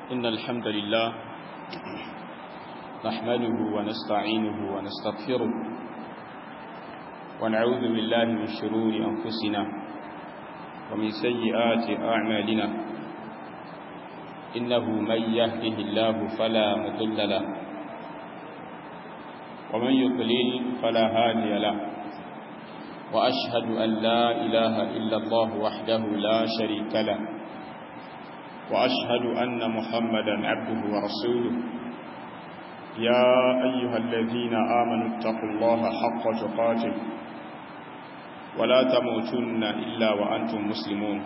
إن الحمد لله نحمده ونستعينه ونستغفره ونعوذ بالله من شرور أنفسنا ومن سيئات أعمالنا إنه من يهده الله فلا مضل له ومن يضلل فلا هادي له وأشهد أن لا إله إلا الله وحده لا شريك له وأشهد أن محمدا عبده ورسوله يا أيها الذين آمنوا اتقوا الله حق تقاته ولا تموتن إلا وأنتم مسلمون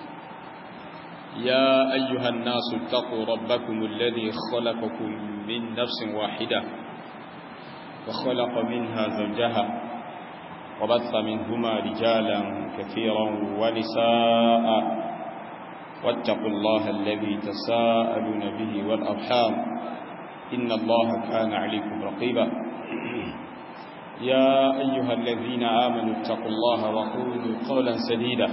يا أيها الناس اتقوا ربكم الذي خلقكم من نفس واحدة وخلق منها زوجها وبث منهما رجالا كثيرا ونساء واتقوا الله الذي تساءلون به والأرحام إن الله كان عليكم رقيبا يا أيها الذين آمنوا اتقوا الله وقولوا قولا سديدا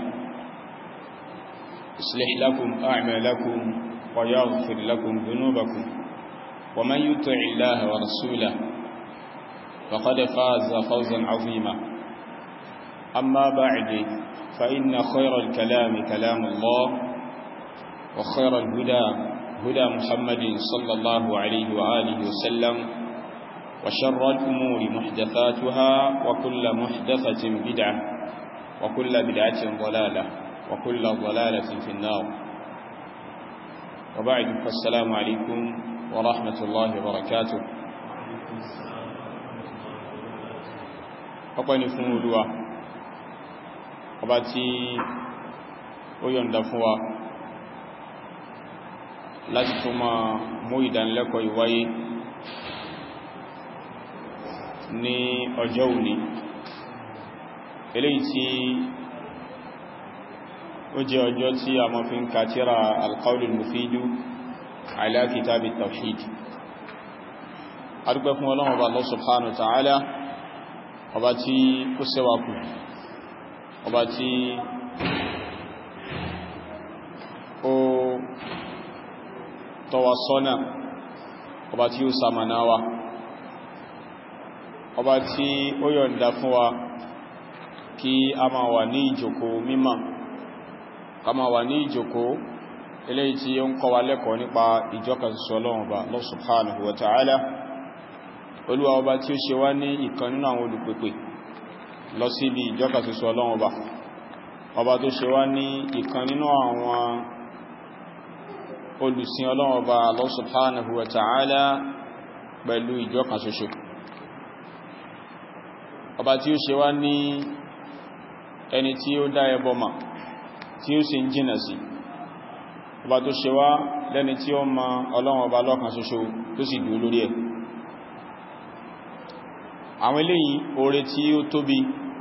يصلح لكم أعمالكم ويغفر لكم ذنوبكم ومن يطع الله ورسوله فقد فاز فوزا عظيما أما بعد فإن خير الكلام كلام الله وخير الهدى هدى محمد صلى الله عليه وآله وسلم وشر الأمور محدثاتها وكل محدثة بدعة وكل بدعة ضلالة وكل ضلالة في النار وبعد فالسلام عليكم ورحمة الله وبركاته ọpẹ́ ni fún Olúwa ọba tí ó yọ̀ǹda fún wa láti tó máa mú ìdánilẹ́kọ̀ọ́ ìwáyé ní ọjọ́ òní eléyìí tí ó jẹ́ ọjọ́ tí a máa fi ń ka tírà al-qawlul mufidu ala kitabit tawhid a dúpẹ́ fún Ọlọ́run ọba Allah subhanahu wa ta'ala ọba tí ó ṣẹ́wà kù ọba tí ó tọ́ wa sọ́nà ọba tí ó ṣamọ̀nà wa ọba tí ó yọ̀ǹda fún wa kí a máa wà ní ìjókòó mímọ̀ ká máa wà ní ìjókòó eléyìí tí ó ń kọ́ wa lẹ́kọ̀ọ́ nípa ìjọkan ṣoṣo Ọlọ́run ọba Allah subhanahu wa ta'ala Olúwa ọba tí ó ṣe wá ní ìkan nínú àwọn olùpèpè lọ sí ibi ìjọkan ṣoṣo Ọlọ́run ọba ọba tó ṣe wá ní ìkan nínú àwọn olùsìn Ọlọ́run ọba Allah subhanahu wa ta'ala pẹ̀lú ìjọkan ṣoṣo ọba tí ó ṣe wá ní ẹni tí ó dá ẹbọ mọ̀ tí ó sì ń jìnà sí ọba tó ṣe wá lẹ́ni tí ó mọ Ọlọ́run ọba lọ́kan ṣoṣo tó sì dúró lórí ẹ̀ àwọn eléyìí oore tí ó tóbi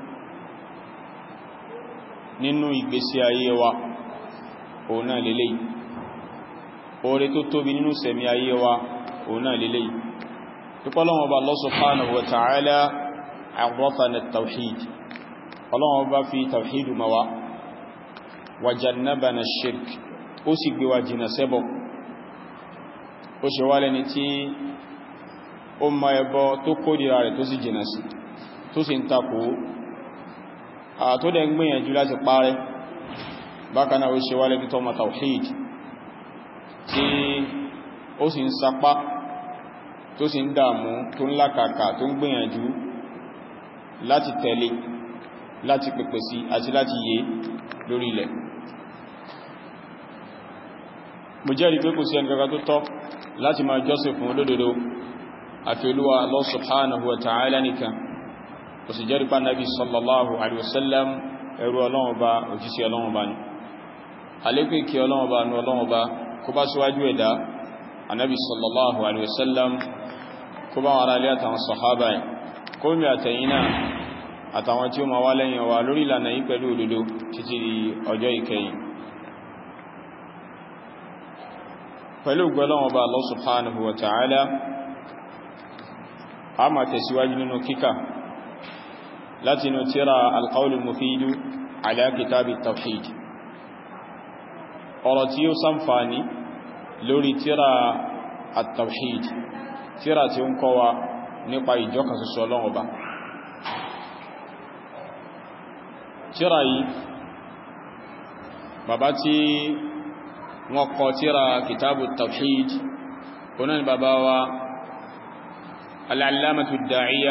nínú ìgbésí ayé wa òun náà lélẹ́yìí oore tó tóbi nínú sẹ̀mí ayé wa òun náà lélẹ́yìí pípọ́ Ọlọ́run ọba Allah subhanahu wa ta'ala a'rafana at-tawhid Ọlọ́run ọba fi tawhidu ma wa jannabana ash-shirk ó sì gbé wa jìnà sẹ́bọ̀ ó ṣe wá lẹ́ni tí ó ma ẹbọ tó kórìíra rẹ̀ tó sì jìnà sí tó sì ń takò tó dẹ̀ ń gbìyànjú láti parẹ́ bákan náà ó ṣe wá lẹ́ni tó ma tawhid tí ó sì ń sapá tó sì ń dààmú tó ń lákàkà tó ń gbìyànjú láti tẹ̀lé láti pèpè sí àti láti yé lórí ilẹ̀ mo jẹ́rìí pé kò sí ẹni kankan tó tọ́ láti máa jọ́sìn fún olódodo àfi Olúwa Allah subhanahu wa ta'ala nìkan kò sì jẹ́rìí pa Nabi sallallahu alaihi wasallam ẹrú Ọlọ́run Ọba òjíṣẹ́ Ọlọ́run Ọba ni alékún kí Ọlọ́run Ọba ní Ọlọ́run Ọba kó bá síwájú ẹ̀dá Ànábì sallallahu alaihi wasallam kó bá wàrà alẹ́ àtàwọn sàhábà kó mi àtẹ̀yìnà àtàwọn tí ó ma wá lẹ́yìn wa lórí ìlànà yí pẹ̀lú òdodo títí di ọjọ́ ìkẹyìn pẹ̀lú Ọlọ́run Ọba Allah subhanahu wa ta'ala a máa tẹ̀síwájú nínú kíkà láti inú tírà al-qawlul mufidu ala kitabit tawhid ọ̀rọ̀ tí ó ṣàǹfààní lórí tírà at-tawhid, tírà tí ó ń kọ́ wa nípa ìjọkan ṣoṣo Ọlọ́run Ọba. Tírà yìí bàbá tí wọ́n kọ tírà kitabu at-tawhid ọ̀nà ni bàbá wa al-allamatu ad-da'iyya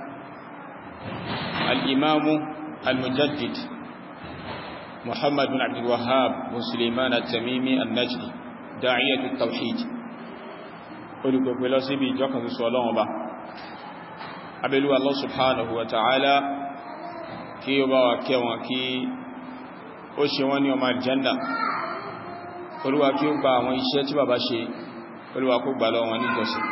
al-imamu al-mujaddid Muhammad bin Abdul Wahhab bin Sulaiman at-Tamimi an-Najdi da'iyatu at-tawhid olùpẹ̀pẹ̀ lọ síbi ìjọkan ṣoṣo Ọlọ́run Ọba. Abẹ́lú Allah subhanahu wa ta'ala kí ó bá wa kẹwọn kí ó ṣe wọ́n ní ọmọ aljanna. Olúwa kí ó gba àwọn iṣẹ́ tí bàbá ṣe, Olúwa kó gbà lọ wọn ní ìjọsìn.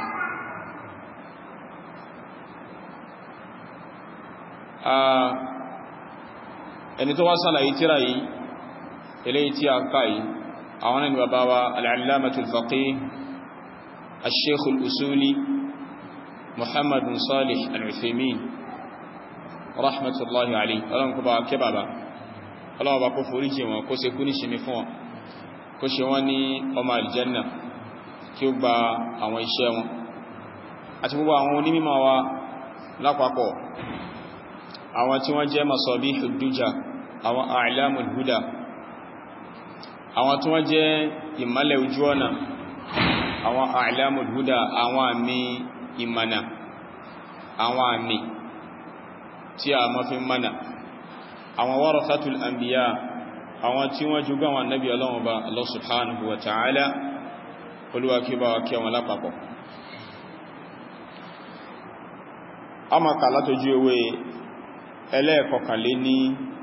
Ẹni tó wá sálàyé tírà yìí, eléyìí tí a ń ká yìí, àwọn ẹni bàbá wa al-allamatul faqih al-sheikh al-usuli Muhammad bin Salih al-Uthaymin rahmatullahi alayhi. Ọlọ́run kó bá kẹ́ bàbá, Ọlọ́run bá kó foríjì wọn, kó ṣe kú ní ṣe mi fún wọn, kó ṣe wọ́n ní ọmọ aljanna, kí ó gba àwọn iṣẹ́ wọn àti gbogbo àwọn onímọ̀ wa lápapọ̀, àwọn tí wọ́n jẹ́ masabihud duja, àwọn a'lamul huda, àwọn tí wọ́n jẹ́ ìmọ́lẹ̀ ojú ọ̀nà, àwọn a'lamul huda, àwọn àmì ìmọ̀nà, àwọn àmì tí a máa fi mọ̀nà, àwọn warathatul anbiya, àwọn tí wọ́n jogún àwọn annabi Ọlọ́run Ọba Allah subhanahu wa ta'ala. Olúwa kí bá wa kí wọn lápapọ̀. A máa kà látojú ewé ẹlẹ́ẹ̀kọkànlé ní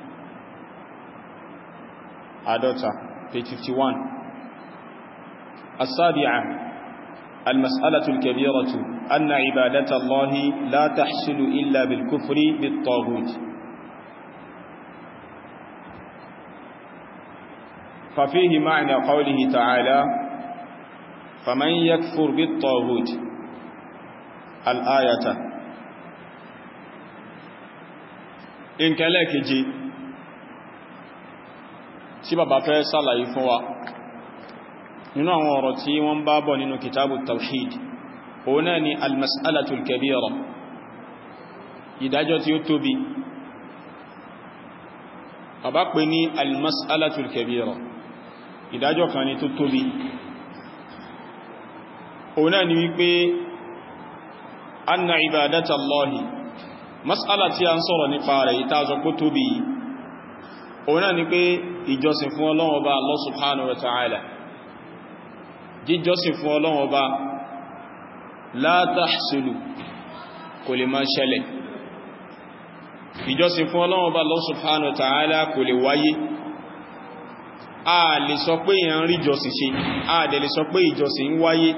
àádọ́ta, page 51. As-sabi'a al-mas'alatu al-kabiratu anna ibadata Allahi la tahsulu illa bil-kufri bit-taghut. ففيه معنى قوله تعالى فمن يكفر بالطاغوت الآية. إن كلاك جي سيبا بافẹ́ ṣàlàyé fún wa nínú àwọn ọ̀rọ̀ tí wọ́n bá bọ̀ nínú kitabu tawhid, òun náà ni al-mas'alatu al-kabira, ìdájọ́ tí ó tóbi. Bàbá pè ní al-mas'alatu al-kabira, ìdájọ́ kan ni tó tóbi. Òun náà ni wípé anna ibadata Allahi, mas'ala tí a ń sọ̀rọ̀ nípa rẹ̀ ìtàzọ kó tóbi. Òun náà ni pé ìjọsìn fún Ọlọ́run Ọba Allah subhanahu wa ta'ala, jíjọsìn fún Ọlọ́run Ọba la tahsulu, kò lè máa ṣẹlẹ̀. Ìjọsìn fún Ọlọ́run Ọba Allah subhanahu wa ta'ala kò lè wáyé. A lè sọ pé èyàn rí ìjọsìn ṣe, a dẹ̀ lè sọ pé ìjọsìn ń wáyé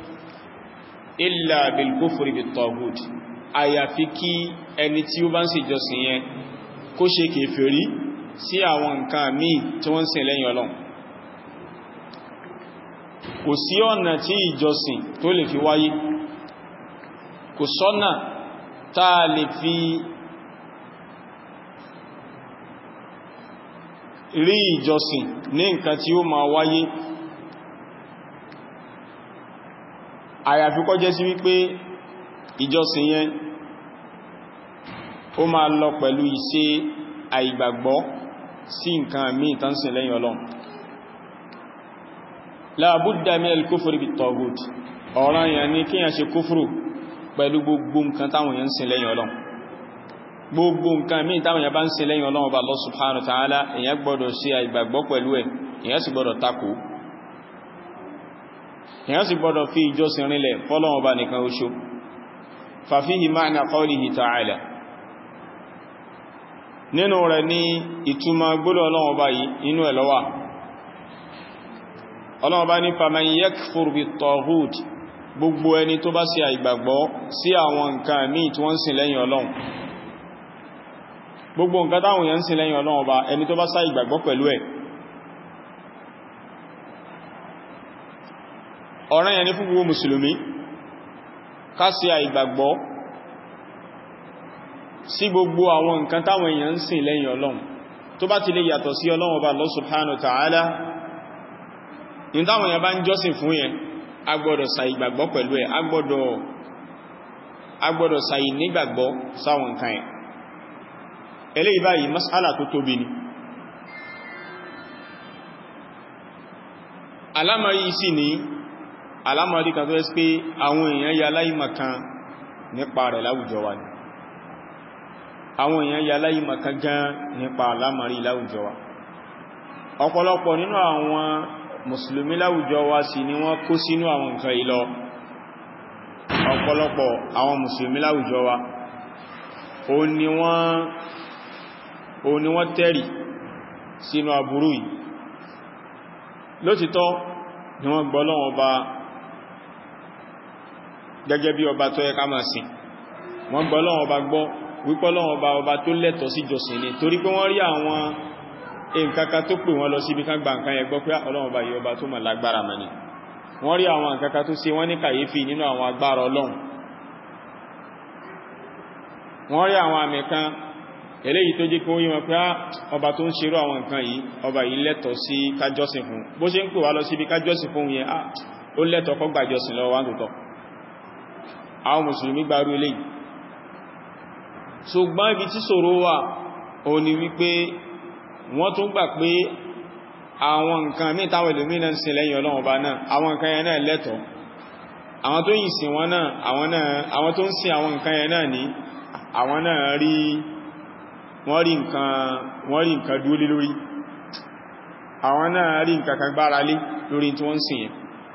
illa bil kufri bit taghut, àyàfi kí ẹni tí ó bá ń ṣe ìjọsìn yẹn kó ṣe kèfèrí sí àwọn nǹkan míì tí wọ́n ń sìn lẹ́yìn Ọlọ́run. Kò sí ọ̀nà tí ìjọsìn tó lè fi wáyé, kò sọ́nà táa lè fi rí ìjọsìn ní nǹkan tí ó máa wáyé àyàfi kó jẹ́ sí wípé ìjọsìn yẹn ó máa lọ pẹ̀lú ìṣe àìgbàgbọ́ sí nǹkan míì tán sìn lẹ́yìn Ọlọ́run. La budda min al-kufri bit-taghut, ọ̀ranyàn ni kíyàn ṣe kúfùrù pẹ̀lú gbogbo nǹkan táwọn yẹn sìn lẹ́yìn Ọlọ́run. Gbogbo nǹkan míì táwọn yẹn bá ń sìn lẹ́yìn Ọlọ́run Ọba Allah subhanahu wa ta'ala, èyàn gbọ́dọ̀ ṣe àìgbàgbọ́ pẹ̀lú ẹ̀, èyàn sì gbọ́dọ̀ takò, èyàn sì gbọ́dọ̀ fi ìjọsìn rinlẹ̀ fọ́lọ́run Ọba nìkan oṣo. Fa fihi ma'na qawlihi ta'ala, nínú rẹ̀ ní ìtumọ̀ gbólóhùn Ọlọ́run Ọba yìí inú ẹ̀ ló wà. Ọlọ́run Ọba ní faman yakfur bit-taghut, gbogbo ẹni tó bá ṣe àìgbàgbọ́ sí àwọn nǹkan míì tí wọ́n sìn lẹ́yìn Ọlọ́run, gbogbo nǹkan táwọn èèyàn sìn lẹ́yìn Ọlọ́run Ọba, ẹni tó bá ṣe àìgbàgbọ́ pẹ̀lú ẹ̀, ọ̀ranyàn ni fún gbogbo mùsùlùmí ká ṣe àìgbàgbọ́ sí gbogbo àwọn nǹkan táwọn èèyàn sìn lẹ́yìn Ọlọ́run. Tó bá ti lè yàtọ̀ sí Ọlọ́run Ọba Allah subhanahu wa ta'ala, ní táwọn èèyàn bá ń jọ́sìn fún yẹn a gbọ́dọ̀ sa ìgbàgbọ́ pẹ̀lú ẹ̀ a gbọ́dọ̀ sa ìnígbàgbọ́ sáwọn nǹkan ẹ̀ eléyìí báyìí mas'ala tó tóbi ni alámọ̀rí sí ní alámọ̀rí kan tó ẹ́ pé àwọn èèyàn ya láìmọ̀kan nípa rẹ̀ láwùjọ wa ni àwọn èèyàn ya láìmọ̀kan gan nípa alámọ̀rí láwùjọ wa ọ̀pọ̀lọpọ̀ nínú àwọn mùsùlùmí láwùjọ wa sì ni wọ́n kó sínú àwọn nǹkan yìí lọ ọ̀pọ̀lọpọ̀ àwọn mùsùlùmí láwùjọ wa ó ní wọ́n tẹ́rì sínú aburú yìí lótìtọ́ ni wọ́n gbọ́ Ọlọ́run Ọba gẹ́gẹ́ bí ọba tó yẹ ká máa sìn wọ́n gbọ́ Ọlọ́run Ọba gbọ́ wípé Ọlọ́run Ọba tó lẹ́tọ̀ọ́ sí jọ́sìn ni torí pé wọ́n rí àwọn nǹkankan tó pè wọ́n lọ síbi kan gba nǹkan yẹn gbọ́ pé Ọlọ́run Ọba yìí ọba tó mọ̀ lágbára mọ́ ni wọ́n rí àwọn nǹkankan tó ṣe wọ́n ní kàyéfì nínú àwọn agbára Ọlọ́run wọ́n rí àwọn àmì kan eléyìí tó jẹ́ kó yí wọn pé ọba tó ń ṣerú àwọn nǹkan yìí ọba yìí lẹ́tọ̀ọ́ sí kájọ́sìn fún bó ṣe ń pè wá lọ síbi kájọ́sìn fún yẹn ó lẹ́tọ̀ọ́ kó gbàjọ́sìn lọ́wọ́ wá tòótọ́ àwọn mùsùlùmí gbárù eléyìí ṣùgbọ́n ibi tí ṣòro wà ó ní wípé wọ́n tún gbà pé àwọn nǹkan míì táwọn ẹlòmíì náà ń sìn lẹ́yìn Ọlọ́run Ọba náà àwọn nǹkan yẹn náà lẹ́tọ̀ọ́ àwọn tó yìn sìn wọn náà àwọn tó ń sìn àwọn nǹkan yẹn náà ní àwọn náà wọ́n rí nǹkan dúó lé lórí àwọn náà rí nǹkan kan gbára lé lórí tí wọ́n ń sìn yẹn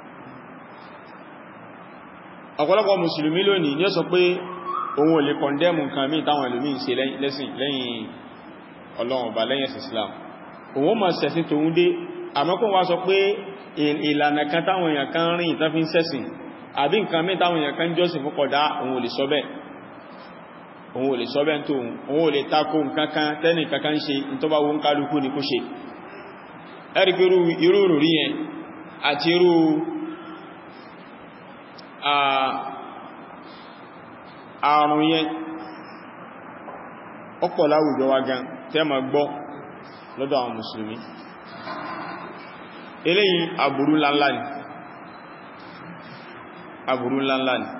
ọ̀pọ̀lọpọ̀ mùsùlùmí lónìí ní ó sọ pé òun ò lè kọ̀ndẹ́mù nǹkan míì táwọn ẹlòmíì ṣe lẹ́sìn lẹ́yìn Ọlọ́run Ọba lẹ́yìn Islam òun mọ̀ ṣẹ̀sìn tòun dé àmọ́kùn wá sọ pé ìlànà kan táwọn èèyàn kan rìn ìtàn fi ń ṣẹ̀sìn àbí nǹkan míì táwọn èèyàn kan jọ́sìn fún kódà òun ò lè sọ bẹ́ẹ̀ tó òun ò lè tako nǹkan kan tẹ́nì kankan ṣe tó bá wọn kálukú ní kó ṣe ẹ̀rí pé irú rí yẹn àti irú àrùn yẹn ọ̀pọ̀ láwùjọ wa gan tẹ́ ma gbọ́ lọ́dọ̀ àwọn mùsùlùmí eléyìí aburú ńláńlá ni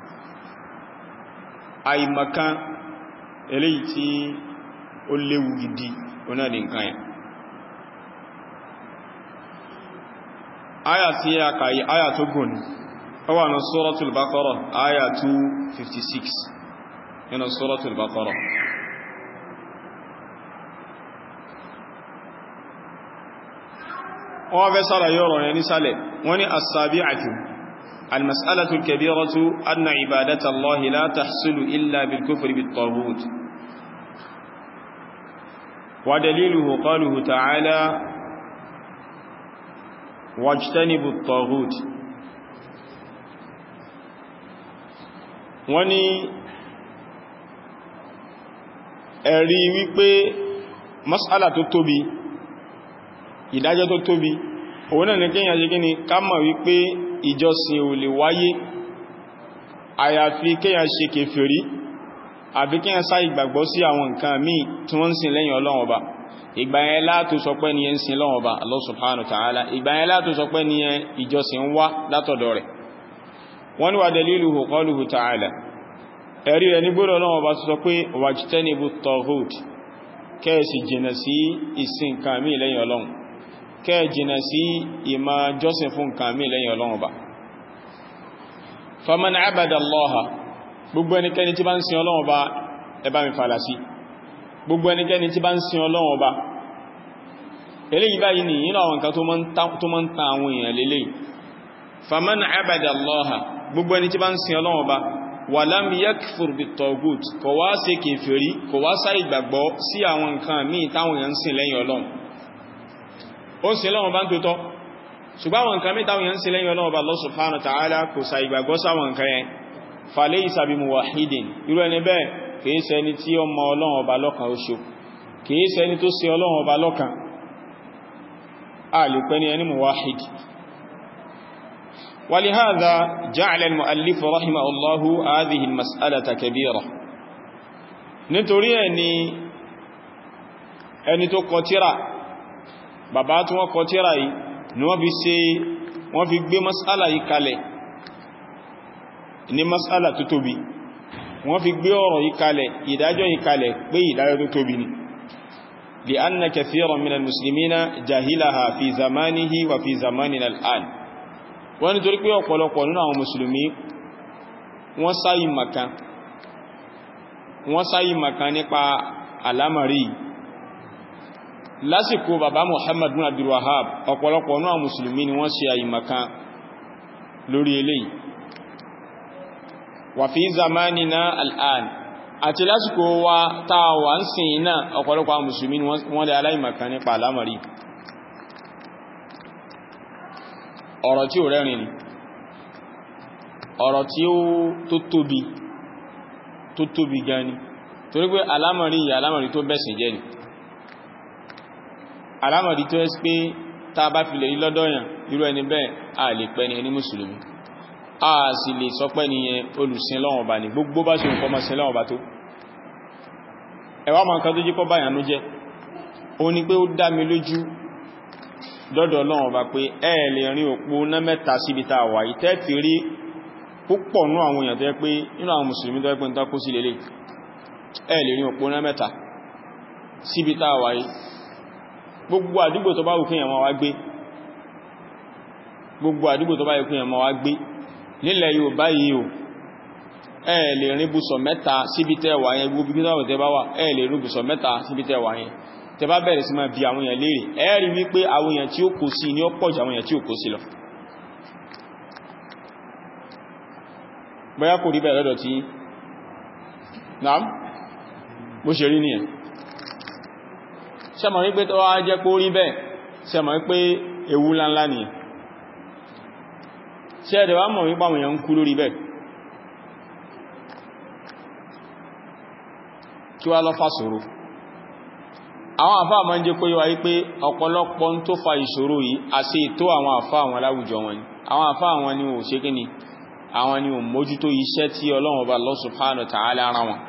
àìmọ̀kan eléyìí tí ó léwu gidi onáàdì nǹkan yẹn áyà tí a kàyí áyà tó gùn ó wà ní Suratul Baqara áyà 256 nínú Suratul Baqara wọ́n fẹ́ sára yọ́rọ̀ rẹ̀ nísàlẹ̀ wọ́n ni as-sabi'atu المسألة الكبيرة أن عبادة الله لا تحصل إلا بالكفر بالطاغوت ودليله قوله تعالى واجتنبوا الطاغوت wani ẹ̀rí wípé mas'ala tó tóbi ìdájọ́ tó tóbi òun náà ní kíyàn ṣe kíni ká mọ̀ wípé ìjọsìn ò lè wáyé àyàfi kíyàn ṣe kèfèrí àbí kíyàn sá ìgbàgbọ́ sí àwọn nǹkan míì tí wọ́n ń sìn lẹ́yìn Ọlọ́run Ọba ìgbà yẹn látó sọ pé ní ń sìn Ọlọ́run Ọba Allah subhanahu wa ta'ala ìgbà yẹn látó sọ pé ní ìjọsìn wá látọ̀dọ̀ rẹ̀ wọ́n ní wà daliluhu qawluhu ta'ala ẹ̀rí rẹ̀ ní gbọ́dọ̀ Ọlọ́run Ọba sọ pé wajtanibu at-taghut kẹ́ẹ̀sì jìnà sí ìsìn nǹkan míì lẹ́yìn Ọlọ́run kẹ́ jìnà sí ìmá jọ́sìn fún nǹkan mí lẹ́yìn Ọlọ́run Ọba faman abada Allaha gbogbo ẹnikẹ́ni tí bá ń sin Ọlọ́run Ọba ẹ bá mi fàlà sí gbogbo ẹnikẹ́ni tí bá ń sin Ọlọ́run Ọba eléyìí báyìí ní inú àwọn nǹkan tó mọ́ ń ta àwọn èèyàn lélẹ̀ faman abada Allaha gbogbo ẹni tí bá ń sin Ọlọ́run Ọba wa lam yakfur bit-taghut kò wá ṣe kèfèrí kò wá sá ìgbàgbọ́ sí àwọn nǹkan míì táwọn èèyàn ń sìn lẹ́yìn Ọlọ́run ó sì lọ́wọ́ bá ń tó tọ́ ṣùgbọ́n àwọn nǹkan mẹ́ta wọ́n sí lẹ́yìn Ọlọ́run Ọba Allah subhanahu wa ta'ala kò sa ìgbàgbọ́ sáwọn nǹkan yẹn falaysa bi muwahhidin irú ẹni bẹ́ẹ̀ kìí ṣe ẹni tí ó mọ Ọlọ́run Ọba lọ́kan oṣù kìí ṣe ẹni tó ṣe Ọlọ́run Ọba lọ́kan a lè pè ní ẹni muwahhid ولهذا جعل المؤلف رحمه الله هذه المسألة كبيرة nítorí ẹni tó kọ tírà bàbá tí wọ́n kọ tírà yìí ni wọ́n fi gbé mas'ala yìí kalẹ̀ ní mas'ala tó tóbi wọ́n fi gbé ọ̀rọ̀ yìí kalẹ̀ ìdájọ́ yìí kalẹ̀ pé ìdájọ́ tó tóbi ni لأن كثيرا من المسلمين جاهلها في زمانه وفي زماننا الآن wọ́n ní torí pé ọ̀pọ̀lọpọ̀ nínú àwọn mùsùlùmí wọ́n sáyì maka nípa alamari lásìkò bàbá Muhammad bin Abdul Wahhab ọ̀pọ̀lọpọ̀ nínú àwọn mùsùlùmí ni wọ́n ṣe àyìmaka lórí eléyìí wa fi zamanina al'an àti lásìkò wa táa wà ń sìn iná ọ̀pọ̀lọpọ̀ àwọn mùsùlùmí wọ́n lè aláìmọ̀ká nípa alámọ̀rí ọ̀rọ̀ tí ó rẹ́rin ni ọ̀rọ̀ tí ó tó tóbi gan ni torí pé alámọ̀rí tó bẹ̀sìn jẹ́ ni alámọ̀rí tó ẹ́sì pé tá bá fi lè rí lọ́dọ̀yàn irú ẹni bẹ́ẹ̀ a lè pẹ́ ni ẹni mùsùlùmí a sì lè sọ pé ní olùsìn lọ́wọ́ bá ní gbogbo bá ṣe nǹkan mọ́sìn lọ́wọ́ bá tó ẹwà ma nǹkan tó jí kọ́ báyàn ló jẹ́ o ní pé ó dá mi lójú dọ́dọ̀ lọ́wọ́ bá pé ẹ lè rin òpó ná mẹ́ta síbi tá wà yìí tẹ́ fi rí púpọ̀ nú àwọn èèyàn tó yẹ pé nínú àwọn mùsùlùmí tó yẹ pé ń takó sí lélẹ̀ ẹ lè rin òpó ná mẹ́ta síbi tá wà yìí gbogbo àdúgbò tó bá wù kéèyàn máa wá gbé gbogbo àdúgbò tó bá yẹ kéèyàn máa wá gbé nílẹ̀ Yorùbá yìí o ẹ lè rin bùsọ̀ mẹ́ta síbi tẹ́ wà yẹn gbogbo bí tẹ́ bá wà ẹ lè rin bùsọ̀ mẹ́ta síbi tẹ́ wà yẹn tẹ́ bá bẹ̀rẹ̀ sí máa bi àwọn èèyàn léèrè ẹ rí wípé àwọn èèyàn tí ó kó sí ní ó pọ̀ jù àwọn èèyàn tí ó kó sí lọ bóyá kò rí bẹ́ẹ̀ lọ́dọ̀ tí naam bó ṣe rí nìyẹn ṣẹ́mọ̀ wípé tó wá jẹ́ kó rí bẹ́ẹ̀ ṣẹ́mọ̀ wípé ewu ńláńlá nìyẹn ṣe ẹ̀dẹ̀ wá mọ̀ wípé àwọn èèyàn ń kú lórí bẹ́ẹ̀ kí wá lọ fà ṣòro àwọn àfáà máa ń jẹ́ kó yé wa wípé ọ̀pọ̀lọpọ̀ tó fa ìṣòro yìí àti ètò àwọn àfáà àwọn aláwùjọ wọn ni àwọn àfáà àwọn ni ò ṣe kíni àwọn ni ò mójútó iṣẹ́ tí Ọlọ́run Ọba Allah subhanahu wa ta'ala ara wọn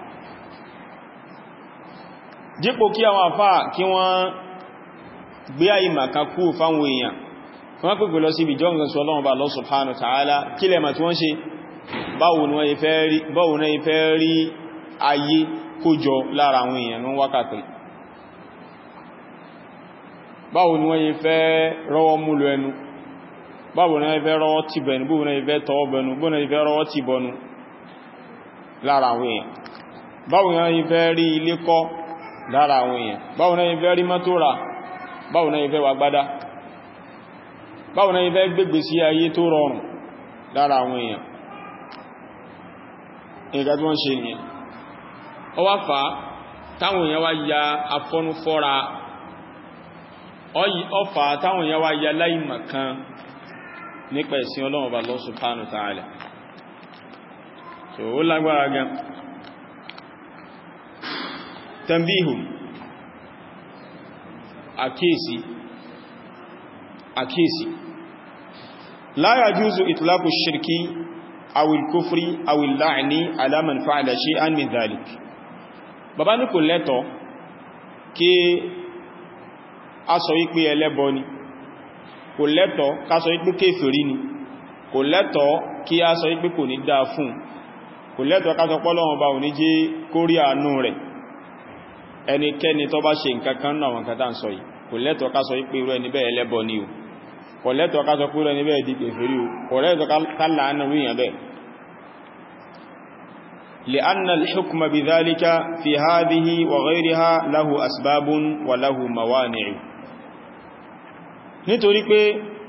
dípò kí àwọn àfáà kí wọ́n gbé àìmàkà kú fáwọn èèyàn wọ́n pẹ̀pẹ̀ lọ sí ibi jọ́ngàn sọ Ọlọ́run Ọba Allah subhanahu wa ta'ala kí lẹ́mà tí wọ́n ṣe báwo ni wọ́n fẹ́ rí ayé kójọ lára àwọn èèyàn ní wákàtí báwo ni wọ́n fẹ́ rọwọ́ múlò ẹnu báwo ni wọ́n fẹ́ rọwọ́ tí bẹnu báwo ni wọ́n fẹ́ tọwọ́ bẹnu báwo ni wọ́n fẹ́ rọwọ́ tí bọnu lára àwọn èèyàn báwo ni wọ́n fẹ́ rí ilé kọ́ lára àwọn èèyàn báwo ni wọ́n fẹ́ rí mọ́tò rà báwo ni wọ́n fẹ́ wà gbádá báwo ni wọ́n fẹ́ gbégbé sí ayé tó rọrùn lára àwọn èèyàn nǹkan tí wọ́n ṣe nìyẹn ó wá fà á táwọn èèyàn wá ya afọ́núfọ́ra ọfà táwọn èèyàn wá ya láìmọ̀kan nípa ẹ̀sìn Ọlọ́run Ọba Allah subhanahu wa ta'ala so ó lágbára gan tanbihu àkíyèsí la yajuzu itlaqu shirki aw al-kufri aw al-la'ni ala man fa'ala shay'an min dhalik bàbá ní kò lẹ́tọ̀ kí a sọ wípé ẹlẹ́bọ ni kò lẹ́tọ̀ ká sọ wípé kéfèrí ni kò lẹ́tọ̀ kí a sọ wípé kò ní dáa fún kò lẹ́tọ̀ ká sọ pé Ọlọ́run bá ò ní jẹ́ kórí àánú rẹ̀ ẹnikẹ́ni tó bá ṣe nǹkan kan náà wọn kátà ń sọ yìí kò lẹ́tọ̀ ká sọ wípé irú ẹni bẹ́ẹ̀ ẹlẹ́bọ ni o kò lẹ́tọ̀ ká sọ pé irú ẹni bẹ́ẹ̀ di kéfèrí o kò lẹ́tọ̀ ká láàánú ríyàn bẹ́ẹ̀ لأن الحكم بذلك في هذه وغيرها له أسباب وله موانع nítorí pé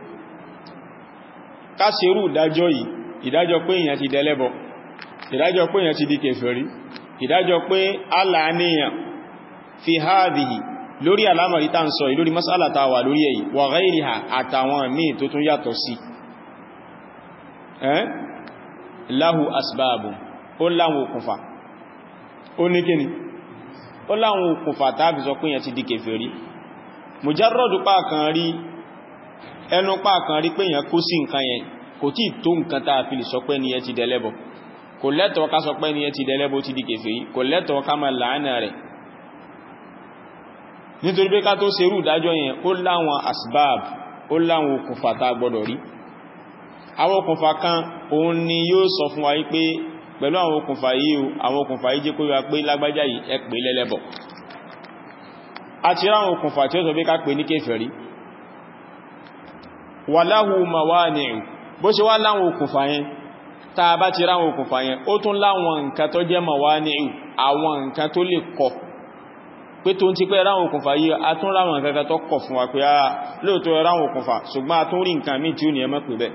ká ṣerú ìdájọ́ yìí ìdájọ́ pé èyàn ti dẹlẹ́bọ ìdájọ́ pé èyàn ti di kèfèrí ìdájọ́ pé aláàníyàn fi hadhihi lórí alámọ̀rí tá ń sọ lórí mas'ala tá wà lórí èyí wa ghayriha àtàwọn míì tó tún yàtọ̀ sí lahu asbabun ó láwọn òkùnfà ó ní kíni ó láwọn òkùnfà tàbí sọ pé èyàn ti di kèfèrí mujarradu pàkan rí ẹnu pàkan rí pé èyàn kó sí nǹkan yẹn kò tí tó nǹkan tàà fi lè sọ pé ní ẹ ti dẹlẹ́bọ kò lẹ́tọ̀ọ́ ká sọ pé ní ẹ ti dẹlẹ́bọ ti di kèfèrí kò lẹ́tọ̀ọ́ ká máa làánà rẹ̀ nítorí pé ká tó ṣerú ìdájọ́ yẹn ó láwọn asbab ó láwọn okùnfà tá gbọ́dọ̀ rí àwọn okùnfà kan òun ni yóò sọ fún wa wípé pẹ̀lú àwọn okùnfà yìí àwọn okùnfà yìí jẹ́ kó yíwa pé lágbájá yìí ẹ pè lẹ́lẹ́bọ àti ráwọn okùnfà tí ó sọ pé ká pè ní kèfèrí wàláhù mawani'u bó ṣe wá láwọn okùnfà yẹn tá a bá ti ráwọn okùnfà yẹn ó tún láwọn nǹkan tó jẹ́ mawani'u àwọn nǹkan tó lè kọ̀ pé tó ń ti pé ráwọn okùnfà yìí a tún ráwọn nǹkan tó kọ̀ fún wa pé lóòótọ́ ráwọn okùnfà ṣùgbọ́n a tún rí nǹkan míì tí ó ní ẹ má pè bẹ́ẹ̀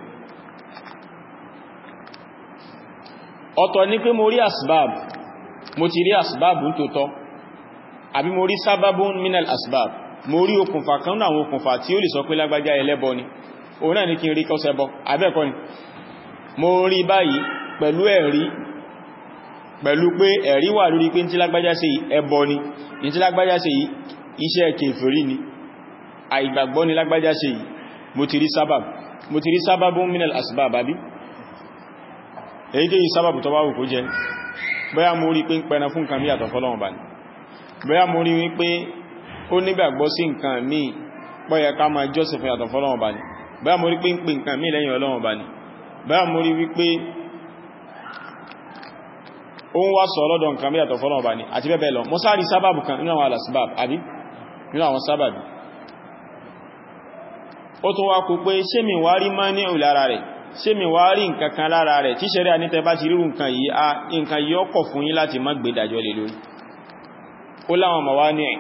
ọ̀tọ̀ ní pé mo rí asbab mo ti rí asbab ń tó tọ́ àbí mo rí sábábún minal asbab mo rí okùnfà kan náà okùnfà tí ó lè sọ pé lágbájá ẹlẹ́bọ ni òun náà ní kí n rí kọ́sẹ́bọ abẹ́ẹ̀kọ́ ni mo rí báyìí pẹ̀lú ẹ̀rí pẹ̀lú pé ẹ̀rí wà lórí pé tí lágbájá ṣe ẹbọ ni tí lágbájá ṣe iṣẹ́ kèfèrí ni àìgbàgbọ́ ni lágbájá ṣe mo ti rí sábábún minal asbab àbí èyí tó yí sábàbù tó bá wù kó jẹ bóyá mo rí pé ń pẹran fún nǹkan mí àtọ̀ fọ́lọ́wọ̀n bá ní bóyá mo rí wípé ó nígbàgbọ́ sí nǹkan mí pọ́yẹ ká máa jọ́sìn fún àtọ̀ fọ́lọ́wọ̀n bá ní bóyá mo rí pé ń pè nǹkan mí lẹ́yìn Ọlọ́run bá ní bóyá mo rí wípé ó ń wá sọ lọ́dọ̀ nǹkan mí àtọ̀ fọ́lọ́wọ̀n bá ní àti bẹ́ẹ̀ bẹ́ẹ̀ lọ mo sáà rí sábàbù kan nínú àwọn alàsíbàb àbí nínú àwọn sábàbù ó tún wá kó pé ṣé mi wá rí máa ní ìlara rẹ̀ ṣé mi wá rí nǹkan kan lára rẹ̀ tí ṣẹ̀ríà ní tẹ́ bá ti rírù nǹkan yìí nǹkan yìí ọkọ̀ fún yín láti má gbé ìdájọ́ lé lórí ó láwọn mawani'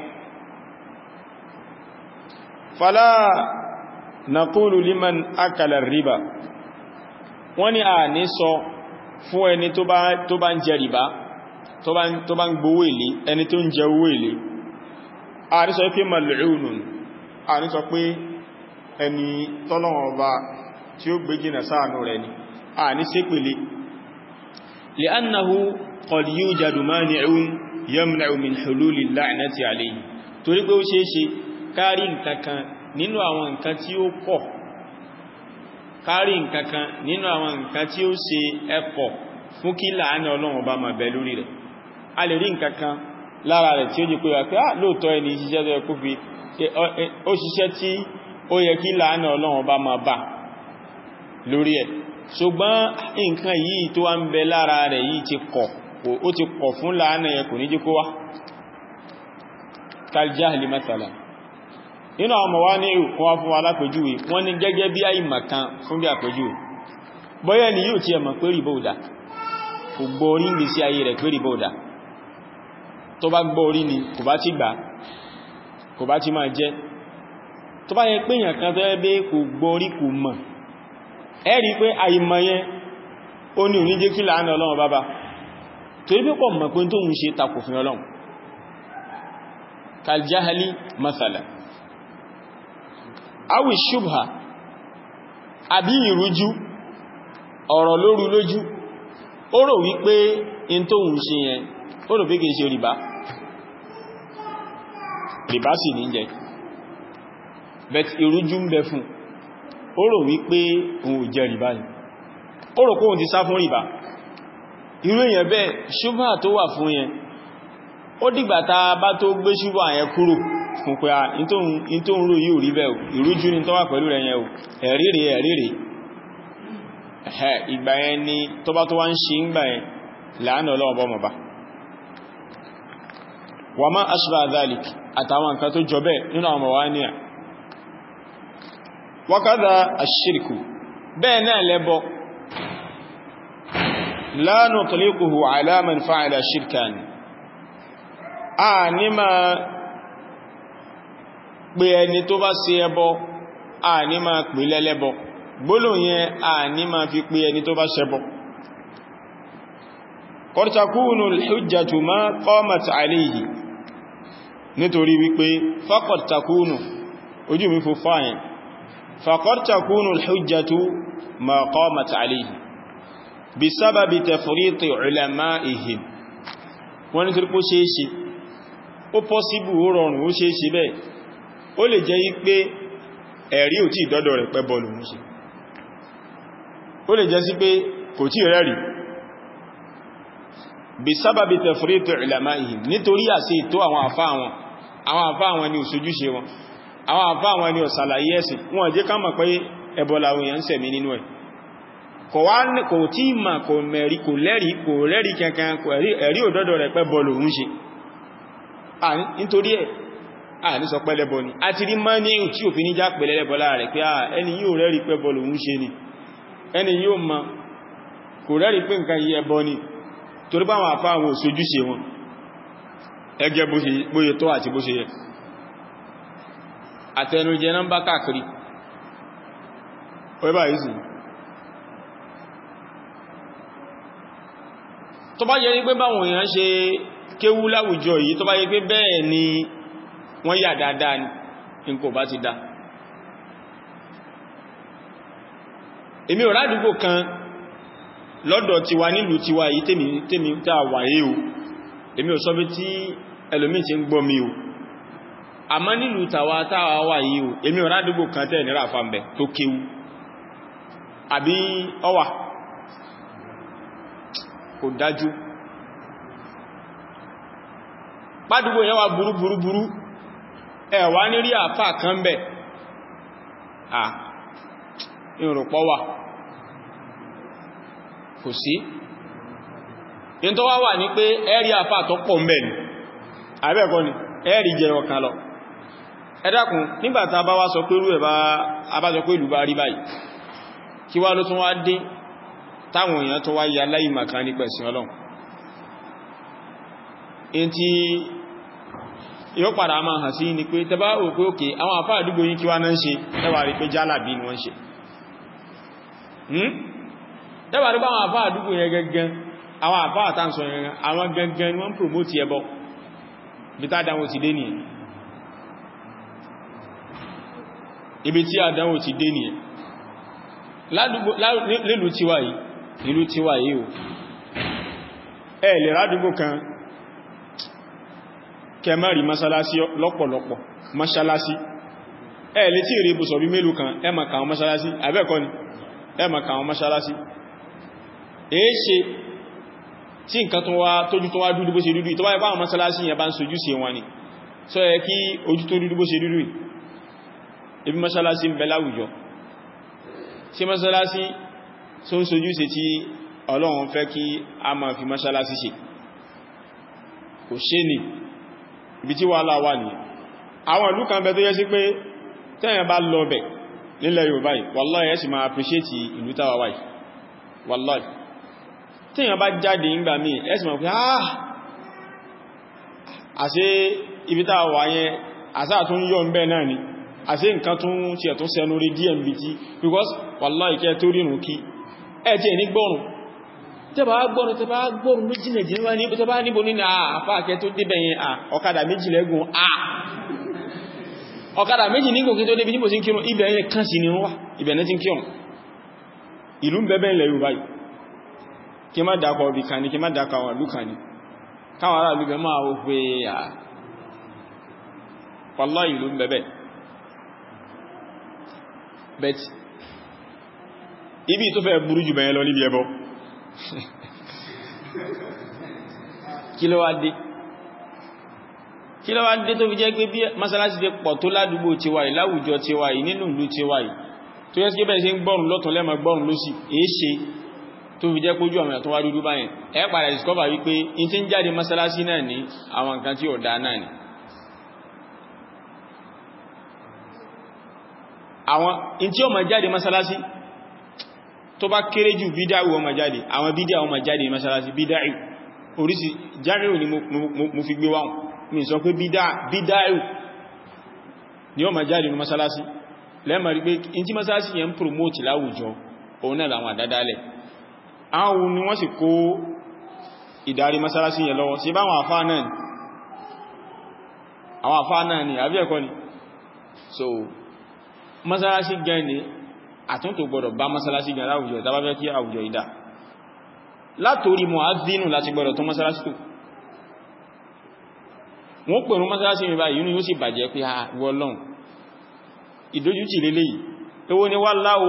fala naqulu liman akala riba wọ́n ní a ní sọ fún ẹni tó bá ń jẹ rìbá tó bá ń gbówó èlé ẹni tó ń jẹ owó èlé a ní sọ pé mal'unun a ní sọ pé ẹni tọ́lọ́wọ́ ọba tí ó gbé jìnà sáànú rẹ̀ ni a ní sí pèlé li'annahu qad yujadu mani'un yamna'u min hululi al-la'nati alayhi torí pé ó ṣeéṣe kárí nǹkankan nínú àwọn nǹkan tí ó kọ̀ kárí nǹkankan nínú àwọn nǹkan tí ó ṣe ẹ̀kọ́ fún kí láàánà Ọlọ́run bá máa bẹ lórí rẹ̀ a lè rí nǹkankan lára rẹ̀ tí ó jẹ́ pé wà pé lóòtọ́ ẹni ṣiṣẹ́ tó yẹ kó fi ó ṣiṣẹ́ tí ó yẹ kí láàánà Ọlọ́run bá máa bá lórí ẹ̀ ṣùgbọ́n nǹkan yìí tó wá ń bẹ lára rẹ̀ yìí ó ti kọ̀ fún láàánà ẹ̀ kò ní jí kó wá kaljahli mathala nínú àwọn ọmọ wá ní wọ́n fún wa lápẹjúwe wọ́n ní gẹ́gẹ́ bí àìmọ̀kan fún bí àpẹjúwe bọ́yẹ̀ ni yóò ti ẹ̀mọ̀ pé rìbá ò dá kò gbọ́ orí ní sí ayé rẹ̀ pé rìbá ò dá tó bá gbọ́ orí ni kò bá ti gbà kò bá ti máa jẹ́ tó bá yẹ pé èèyàn kan fẹ́ bẹ́ kò gbọ́ orí kò mọ̀ ẹ rí pé àìmọ̀ yẹn ó ní òní jẹ́ kí láàánà Ọlọ́run bá torí pé kò mọ̀ pé tó ń ṣe takò fún Ọlọ́run kaljahali mathala awi shubha àbí ìrújú ọ̀rọ̀ lóru lójú ó rò wípé in tó ń ṣe yẹn ó rò pé kìí ṣe rìbá sì ní jẹ bet ìrújú ń bẹ fún ó rò wípé òun ò jẹ rìbá ni ó rò kóhun ti sá fún rìbá irú èyàn bẹ́ẹ̀ ṣubha tó wà fún yẹn ó dìgbà tá bá tó gbé ṣubha yẹn kúrò fún pé in tó ń rò yíò rí bẹ́ẹ̀ ìrújú ni tó wà pẹ̀lú rẹ̀ yẹn ẹ̀rírẹ̀ ìgbà yẹn ni tó bá tó wá ń ṣe ń gbà yẹn láàánà Ọlọ́run bọ́ mọ̀ bá wa ma ashbaha dhalik àtàwọn nǹkan tó jọ bẹ́ẹ̀ nínú àwọn mawani'a wa kadha ash-shirku bẹ́ẹ̀ náà lẹ́bọ la nutliquhu ala man fa'ala shirkan a ní máa pé ẹni tó bá ṣe ẹbọ a ní máa pè lẹ́lẹ́bọ gbólóhùn yẹn a ní máa fi pé ẹni tó bá ṣẹbọ qad takunu al-hujjatu ma qamat alayhi nítorí wípé faqad takunu ojú mi fò fáyẹn faqad takunu al-hujjatu ma qamat alayhi bisababi tafriti ulama'ihim wọ́n ní tí ó ṣe é ṣe ó pọ́síbù ó rọrùn ó ṣe é ṣe bẹ́ẹ̀ ó lè jẹ́ wípé ẹ̀rí ò tí ìdọ́dọ̀ rẹ̀ pẹ́ bọ́ọ̀lù ń ṣe ó lè jẹ́ sí pé kò tí rẹ̀rí bisababi tafriti ulama'ihim nítorí àṣẹ ètò àwọn àfá wọn ni òṣojúṣe wọn àwọn àfá àwọn ẹni ọ̀sàlàyé ẹ̀sìn wọ́n jẹ́ ká mọ̀ pé ẹbọ làwọn èèyàn ń ṣẹ̀mí nínú ẹ̀ kò tí mà kò mẹ̀rí kò lẹ́rí kankan kò ẹ̀rí òdọ́dọ̀ rẹ̀ pẹ́ bọ́ọ̀lù ń ṣe nítorí ẹ̀ ní sọ pẹ́lẹ́bọ ni a ti rí mọ́ ní tí ò fi ní já pẹ̀lẹ́bọ láàrẹ̀ pé ẹni yóò rẹ́rí pẹ́ bọ́ọ̀lù ń ṣe ni ẹni yóò mọ̀ kò rẹ́rí pé nǹkan yí ẹbọ ni torí bá wọn àfá àwọn òṣojúṣe wọn ẹgẹ́ bóyẹ tó àti bó ṣe yẹ àtẹnujẹ náà bá káàkiri ó bá yìí sí tó bá yẹ ní pé báwọn èèyàn ṣe kéwú láwùjọ yìí tó bá yẹ pé bẹ́ẹ̀ ni wọ́n yà dáadáa ní kò bá ti dá èmi ò rádùúgbò kan lọ́dọ̀ tiwa nílùú tiwa yìí tèmi tàà wáyé o èmi ò sọ bí tí ẹlòmí ti ń gbọ́ mi o àmọ́ nílùú tàwa tàà wà yìí o èmi ò rádùúgbò kan tẹ́ nírà fàmbẹ̀ tó kéwú àbí ọwà kò dájú pàdúgbò yẹn wà burú ẹ̀wà ní rí àfà kan bẹ̀ ìrùpọ̀ wà kò sí in tó wá ní pé ẹ̀rí àfà tó pọ̀ mẹ́ ni àbẹ́ẹ̀kọ́ ni ẹ̀rí jẹ ọ̀kan lọ ẹ dákun nígbàtà bá wá sọ pé rú àbájọ pé ìlú bá rí báyìí kí wá ló tún wá dé táwọn èèyàn tó wá yà láì màkà ní pẹ̀sìn Ọlọ́run in tí yóò padà máa hàn sí ni pé tẹbá wò pé òkè àwọn àfáà àdúgbò yín kí wá náà ń ṣe ẹwà rí pé jálàbí ni wọ́n ṣe ẹwà rí pé àwọn àfáà àdúgbò yẹn gẹ́gẹ́ àwọn àfáà àtàǹsọ yẹn àwọn gẹ́gẹ́ ni wọ́n ń promote ẹbọ bí tá àdánwò ti dé nìyẹn ibi tí àdánwò ti dé nìyẹn nílùú tiwa yìí o ẹ lè rádùgbò kan kẹmọ́rí mọ́sálásí lọ́pọ̀lọpọ̀ mọ́sálásí ẹ lè tí ìrì ibùsọ̀ bí mélòó kan ẹ máa kàwọn mọ́sálásí àbẹ́ẹ̀kọ́ ni ẹ máa kàwọn mọ́sálásí èé ṣe tí nǹkan tójú tó wá dúdú bó ṣe dúdú tó wáyé báwọn mọ́sálásí yẹn bá ń sojú sí wọn ni sọ yẹ kí ojú tó dúdú bó ṣe dúdú ibi mọ́sálásí ń bẹ láwùjọ ṣe mọ́sálásí tó ń sojú sí tí Ọlọ́run fẹ́ kí a máa fi mọ́sálásí ṣe kò ṣe ni ibi tí wàhálà wà ní àwọn ìlú kan bẹ tó yẹ sí pé tẹ́yàn bá lọ bẹ̀ nílẹ̀ Yorùbá yìí wallahi ẹ sì máa appreciate ìlú táwa wà yìí wallahi tẹ́yàn bá jáde nígbà míì ẹ sì máa pé àṣé ibi táwa wà yẹn àṣà tún yọ ń bẹ́ náà ni àṣé nǹkan tún tí ẹ̀ tún sẹnu rí DMBT because wallahi kẹ́ tó rírùn kí ẹ tí ẹ̀ ní gbọ́rùn tẹba gbọ́rùn méjì nàìjíríà ní tẹba níbo nínú àfáàkẹ́ tó débẹ̀ yẹn ọ̀kadà méjì lẹ́gùn ọ̀kadà méjì ní gòkè tó débi níbo sí kírùn ibẹ̀ yẹn kàn sí nínú wà ibẹ̀ náà ti kírùn ìlú ń bẹ́bẹ̀ ilẹ̀ Yorùbá yìí kí má dákọ̀ ọbì kan ní kí má dákọ̀ àwọn ìlú kan ní káwọn ará ìlú bẹ máa wó pé wallahi ìlú ń bẹ́bẹ̀ bet ibi tó fẹ́ burú jù bẹ̀yẹn lọ níbi ẹbọ kí ló wá dé tó fi jẹ́ pé bí mọ́sálásí ti pọ̀ tó ládùúgbò tiwa yìí láwùjọ tiwa yìí nínú ìlú tiwa yìí tó yẹ́ sí pé bẹ́ẹ̀ ṣe ń gbọ́rùn lọ́tún lẹ́mọ̀ gbọ́rùn lósì èéṣe tó fi jẹ́ pójú àwọn tó wá dúdú báyẹn ẹ padà discover wípé in tí ń jáde mọ́sálásí náà ní àwọn nǹkan tí ò dá náà ni àwọn in tí ó máa jáde mọ́sálásí tó bá kéré jù bídáwì ọmọ jáde àwọn bídá ọmọ jáde ní mọ́sálásí bídáwì orísìí járíò ni mo fi gbé wáhùn mi sọ pé bídáwì ni ọmọ jáde ní mọ́sálásí lẹ́mọ̀ rí pé in tí mọ́sálásí yẹn ń promote láwùjọ òun náà làwọn àdádálẹ̀ àwọn ni wọ́n sì kó ìdarí mọ́sálásí yẹn lọ́wọ́ sí báwọn àfáà náà ni àbí ẹ̀kọ́ ni so mọ́sálásí gan ni àtúntò gbọdọ̀ bá mọ́sálásí gan láwùjọ ìtàbá fẹ́ kí àwùjọ ìdá látorí mu'adhdhinu láti gbọdọ̀ tó mọ́sálásí tó wọ́n pẹ̀rún mọ́sálásí mi báyìí inú yóò sì bàjẹ́ pé wọ́lọ́n ìdójútì lélẹ̀ yìí ewó ni wallahu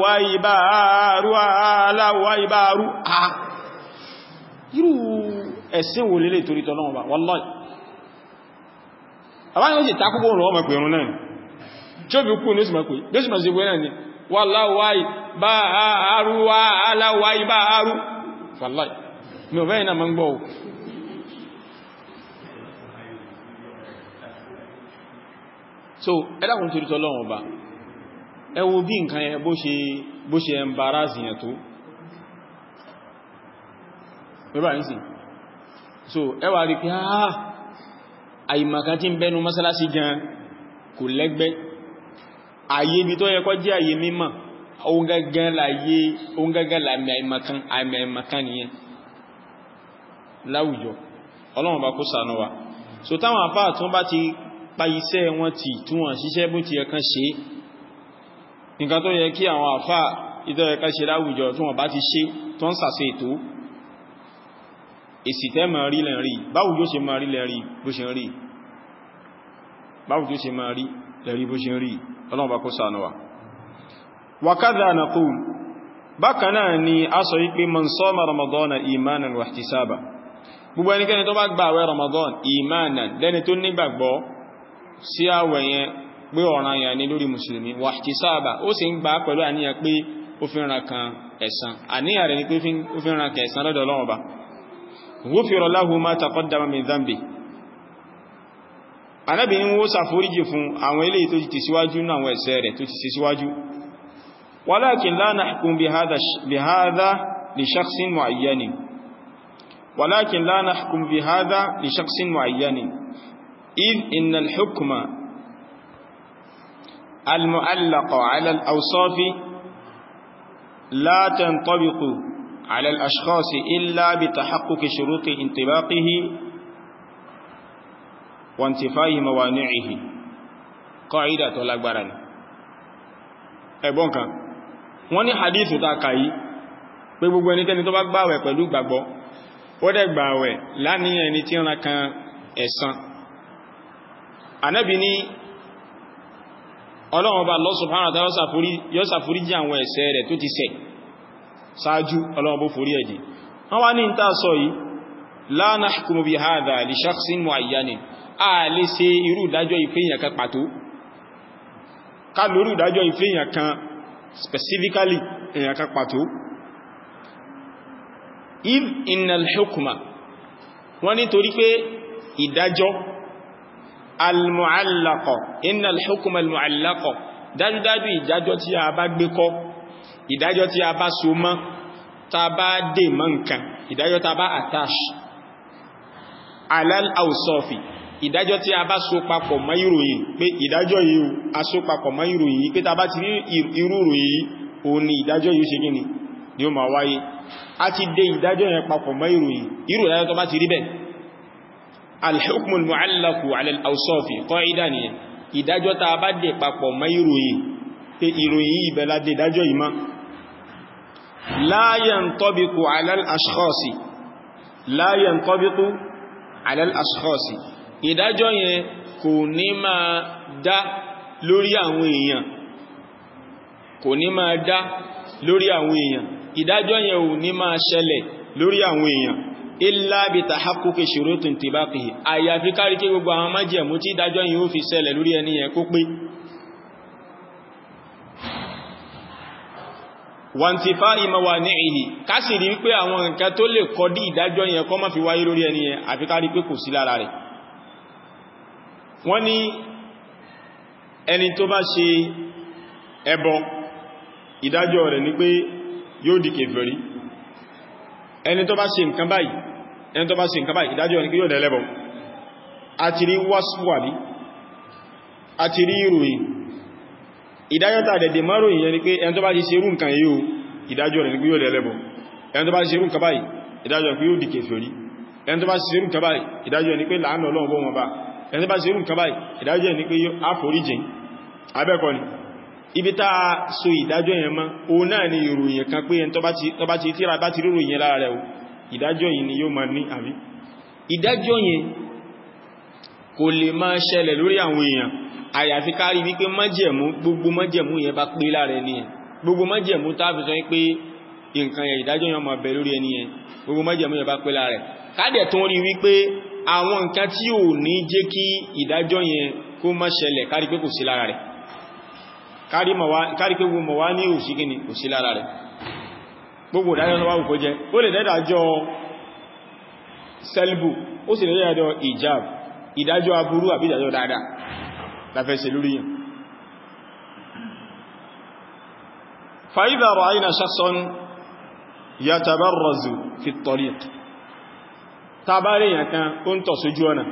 wáyìbáarú irú ẹ̀sìn wò lélẹ̀ torí tọ́lọ́wọ́ bá wallahi àwọn yóò sì takúgbò rọ̀ ọmọ pẹ̀rún náà tí ó fi kú ní ó sì máa pè bí ó sì máa ṣe wẹ́rẹ̀ ni wàláwáì bá àárú wá aláwáì bá àárú wàláì mi ò bẹ́yìn náà máa ń gbọ́ so ẹ̀dàkùn torí tọ́lọ́run ọba ẹ wo bí nǹkan ẹ bó ṣe embarrass yẹn tó bẹ́bà ní sí so ẹwà rí pé àìmàkà tí ń bẹnu mọ́sálásí gan kò lẹ́gbẹ́ ayé ibi tó yẹ kó jẹ́ ayé mímọ̀ ohun gẹ́gẹ́ láàmì àìmàkàn nìyẹn láwùjọ Ọlọ́run bá kó ṣàánú wa so táwọn àfáà tún bá ti pa iṣẹ́ wọn tí wọ́n ṣiṣẹ́ bó ti yẹ kán ṣe nǹkan tó yẹ kí àwọn àfáà ìtọ́ yẹ kán ṣe láwùjọ tí wọ́n bá ti ṣe tó ń sàṣe ètò èsì tẹ́ máa rí lẹ́rí báwùjọ ṣe máa rí lẹ́rí bó ṣe ń rí báwùjọ ṣe máa rí lẹ́rí bó ṣe ń rí Ọlọ́run bá kó ṣàánú wa wa kadha naqul bákan náà ni a sọ wípé man sama ramadana imanan wa ihtisaba gbogbo ẹnikẹ́ni tó bá gba àwẹ̀ ramadan imanan lẹ́ni tó nígbàgbọ́ sí àwẹ̀ yẹn pé ọ̀ràn yẹn ni lórí mùsùlùmí wa ihtisaba ó sì ń gbà pẹ̀lú àníyàn pé ó fi ran kan ẹ̀san àníyàn rẹ̀ ni pé ó fi ran kan ẹ̀san lọ́dọ̀ Ọlọ́run bá ghufira lahu ma taqaddama min dhanbi Ànábì ní wó ṣàforíjì fún àwọn eléyìí tó ti síwájú ní àwọn ẹ̀ṣẹ̀ rẹ̀ tó ti síwájú walakin la nahkum bihadha li shakhsin mu'ayyanin walakin la nahkum bihadha li shakhsin mu'ayyanin إذ إن الحكم المعلق على الأوصاف لا تنطبق على الأشخاص إلا بتحقق شروط انطباقه وانتفاء موانعه قاعدة الأكبران ẹ̀gbọ́n kan wọ́n ní hadithu ta kàyí pé gbogbo ẹnikẹ́ni tó bá gbààwẹ̀ pẹ̀lú ìgbàgbọ́ ó dẹ̀ gbààwẹ̀ láníyàn ẹni tí ń ran kan ẹ̀san Ànábì ní Ọlọ́run Ọba Allah subhanahu wa ta'ala yóò ṣàforíjì àwọn ẹ̀ṣẹ̀ rẹ̀ tó ti ṣẹ̀ ṣáájú Ọlọ́run bó forí ẹ̀jì wọ́n wá ní ìta sọ yìí la nahkumu bi hadha li shakhsin mu'ayyanin a lè ṣe irú ìdájọ́ ìfẹ́yàn kan pàtó ká lórí ìdájọ́ ìfẹ́yàn kan specifically èyàn kan pàtó if innal hukma wọ́n ní torí pé ìdájọ́ al-mu'allaqa innal hukma al-mu'allaqa dájúdájú ìdájọ́ tí a bá gbé kọ́ ìdájọ́ tí a bá so mọ́ ta bá dè mọ́ nǹkan ìdájọ́ ta bá attach alal awsafi ìdájọ́ tí a bá so papọ̀ mọ́ ìròyìn pé ìdájọ́ yìí a so papọ̀ mọ́ ìròyìn pé ta bá ti rí irú ìròyìn òun ni ìdájọ́ yìí ṣe gíní ni ó máa wáyé a ti dè ìdájọ́ yẹn papọ̀ mọ́ ìròyìn irú ìdájọ́ tó bá ti rí bẹ́ẹ̀ al-hukmul mu'allaqu 'ala al-awsafi qaida ni ìdájọ́ tá bá dè papọ̀ mọ́ ìròyìn pé ìròyìn yìí bẹ́ la dè ìdájọ́ yìí mọ́ la yantabiqu 'ala al-ashkhasi la yantabiqu 'ala al-ashkhasi ìdájọ́ yẹn kò ní máa dá lórí àwọn èèyàn kò ní máa dá lórí àwọn èèyàn ìdájọ́ yẹn ò ní máa ṣẹlẹ̀ lórí àwọn èèyàn illa bi tahaqquqi shuruti intibaqihi àyàfi kárí kí gbogbo àwọn májẹ̀mú tí ìdájọ́ yìí ó fi ṣẹlẹ̀ lórí ẹni yẹn kó pé wantifa'i mawani'ihi ká sì rí pé àwọn nǹkan tó lè kọ́ dí ìdájọ́ yẹn kó má fi wáyé lórí ẹni yẹn àfi kárí pé kò sí lára rẹ̀ wọ́n ní ẹni tó bá ṣe ẹbọ ìdájọ́ rẹ̀ ni pé yóò di kèfèrí ẹni tó bá ṣe nǹkan báyìí ìdájọ́ ni pé yóò dẹ̀lẹ́bọ àti rí wásùwàlí àti rí ìròyìn ìdájọ́ tàà dẹ̀dẹ̀ márùn-ún yẹn ni pé ẹni tó bá ti ṣe irú nǹkan yóò ìdájọ́ rẹ̀ ni pé yóò dẹ̀lẹ́bọ ẹni tó bá ti ṣe irú nǹkan báyìí ìdájọ́ ni pé yóò di kèfèrí ẹni tó bá ti ṣe irú nǹkan báyìí ìdájọ́ ni pé láàánú Ọlọ́run bọ́ wọn bá ẹni tó bá ṣe irú nǹkan báyìí ìdájọ́ ni pé àforíjìn abẹ́kọ́ ni ibi tá so ìdájọ́ yẹn mọ́ o náà ni ìròyìn kan pé ẹni tó bá ti tíra bá ti rí ìròyìn lára rẹ̀ ìdájọ́ yìí ni yóò máa ní àbí ìdájọ́ yẹn kò lè máa ṣẹlẹ̀ lórí àwọn èèyàn àyàfi kárí wípé májẹ̀mú gbogbo májẹ̀mú yẹn bá pé lára ẹni yẹn gbogbo májẹ̀mú tàbí sọ pé nǹkan yẹn ìdájọ́ yẹn máa bẹ lórí ẹni yẹn gbogbo májẹ̀mú yẹn bá pé lára rẹ̀ kádẹ̀ tó rí wípé àwọn nǹkan tí ò ní jẹ́ kí ìdájọ́ yẹn kó má ṣẹlẹ̀ kárí pé kò sí lára rẹ̀ kárí pé gbogbo wá ní òṣìgíní òṣì lára rẹ̀ gbogbo ìdájọ́ tó wá wùkó jẹ́ ó lè dájọ́ sẹ́lbù ó sì lè dájọ́ ìjáb ìdájọ́ aburú àbí ìdájọ́ dáadáa láfẹ́sẹ̀ lórí yìí فإذا رأينا شخصا يتبرز في الطريق تابعي كان كنت سجونا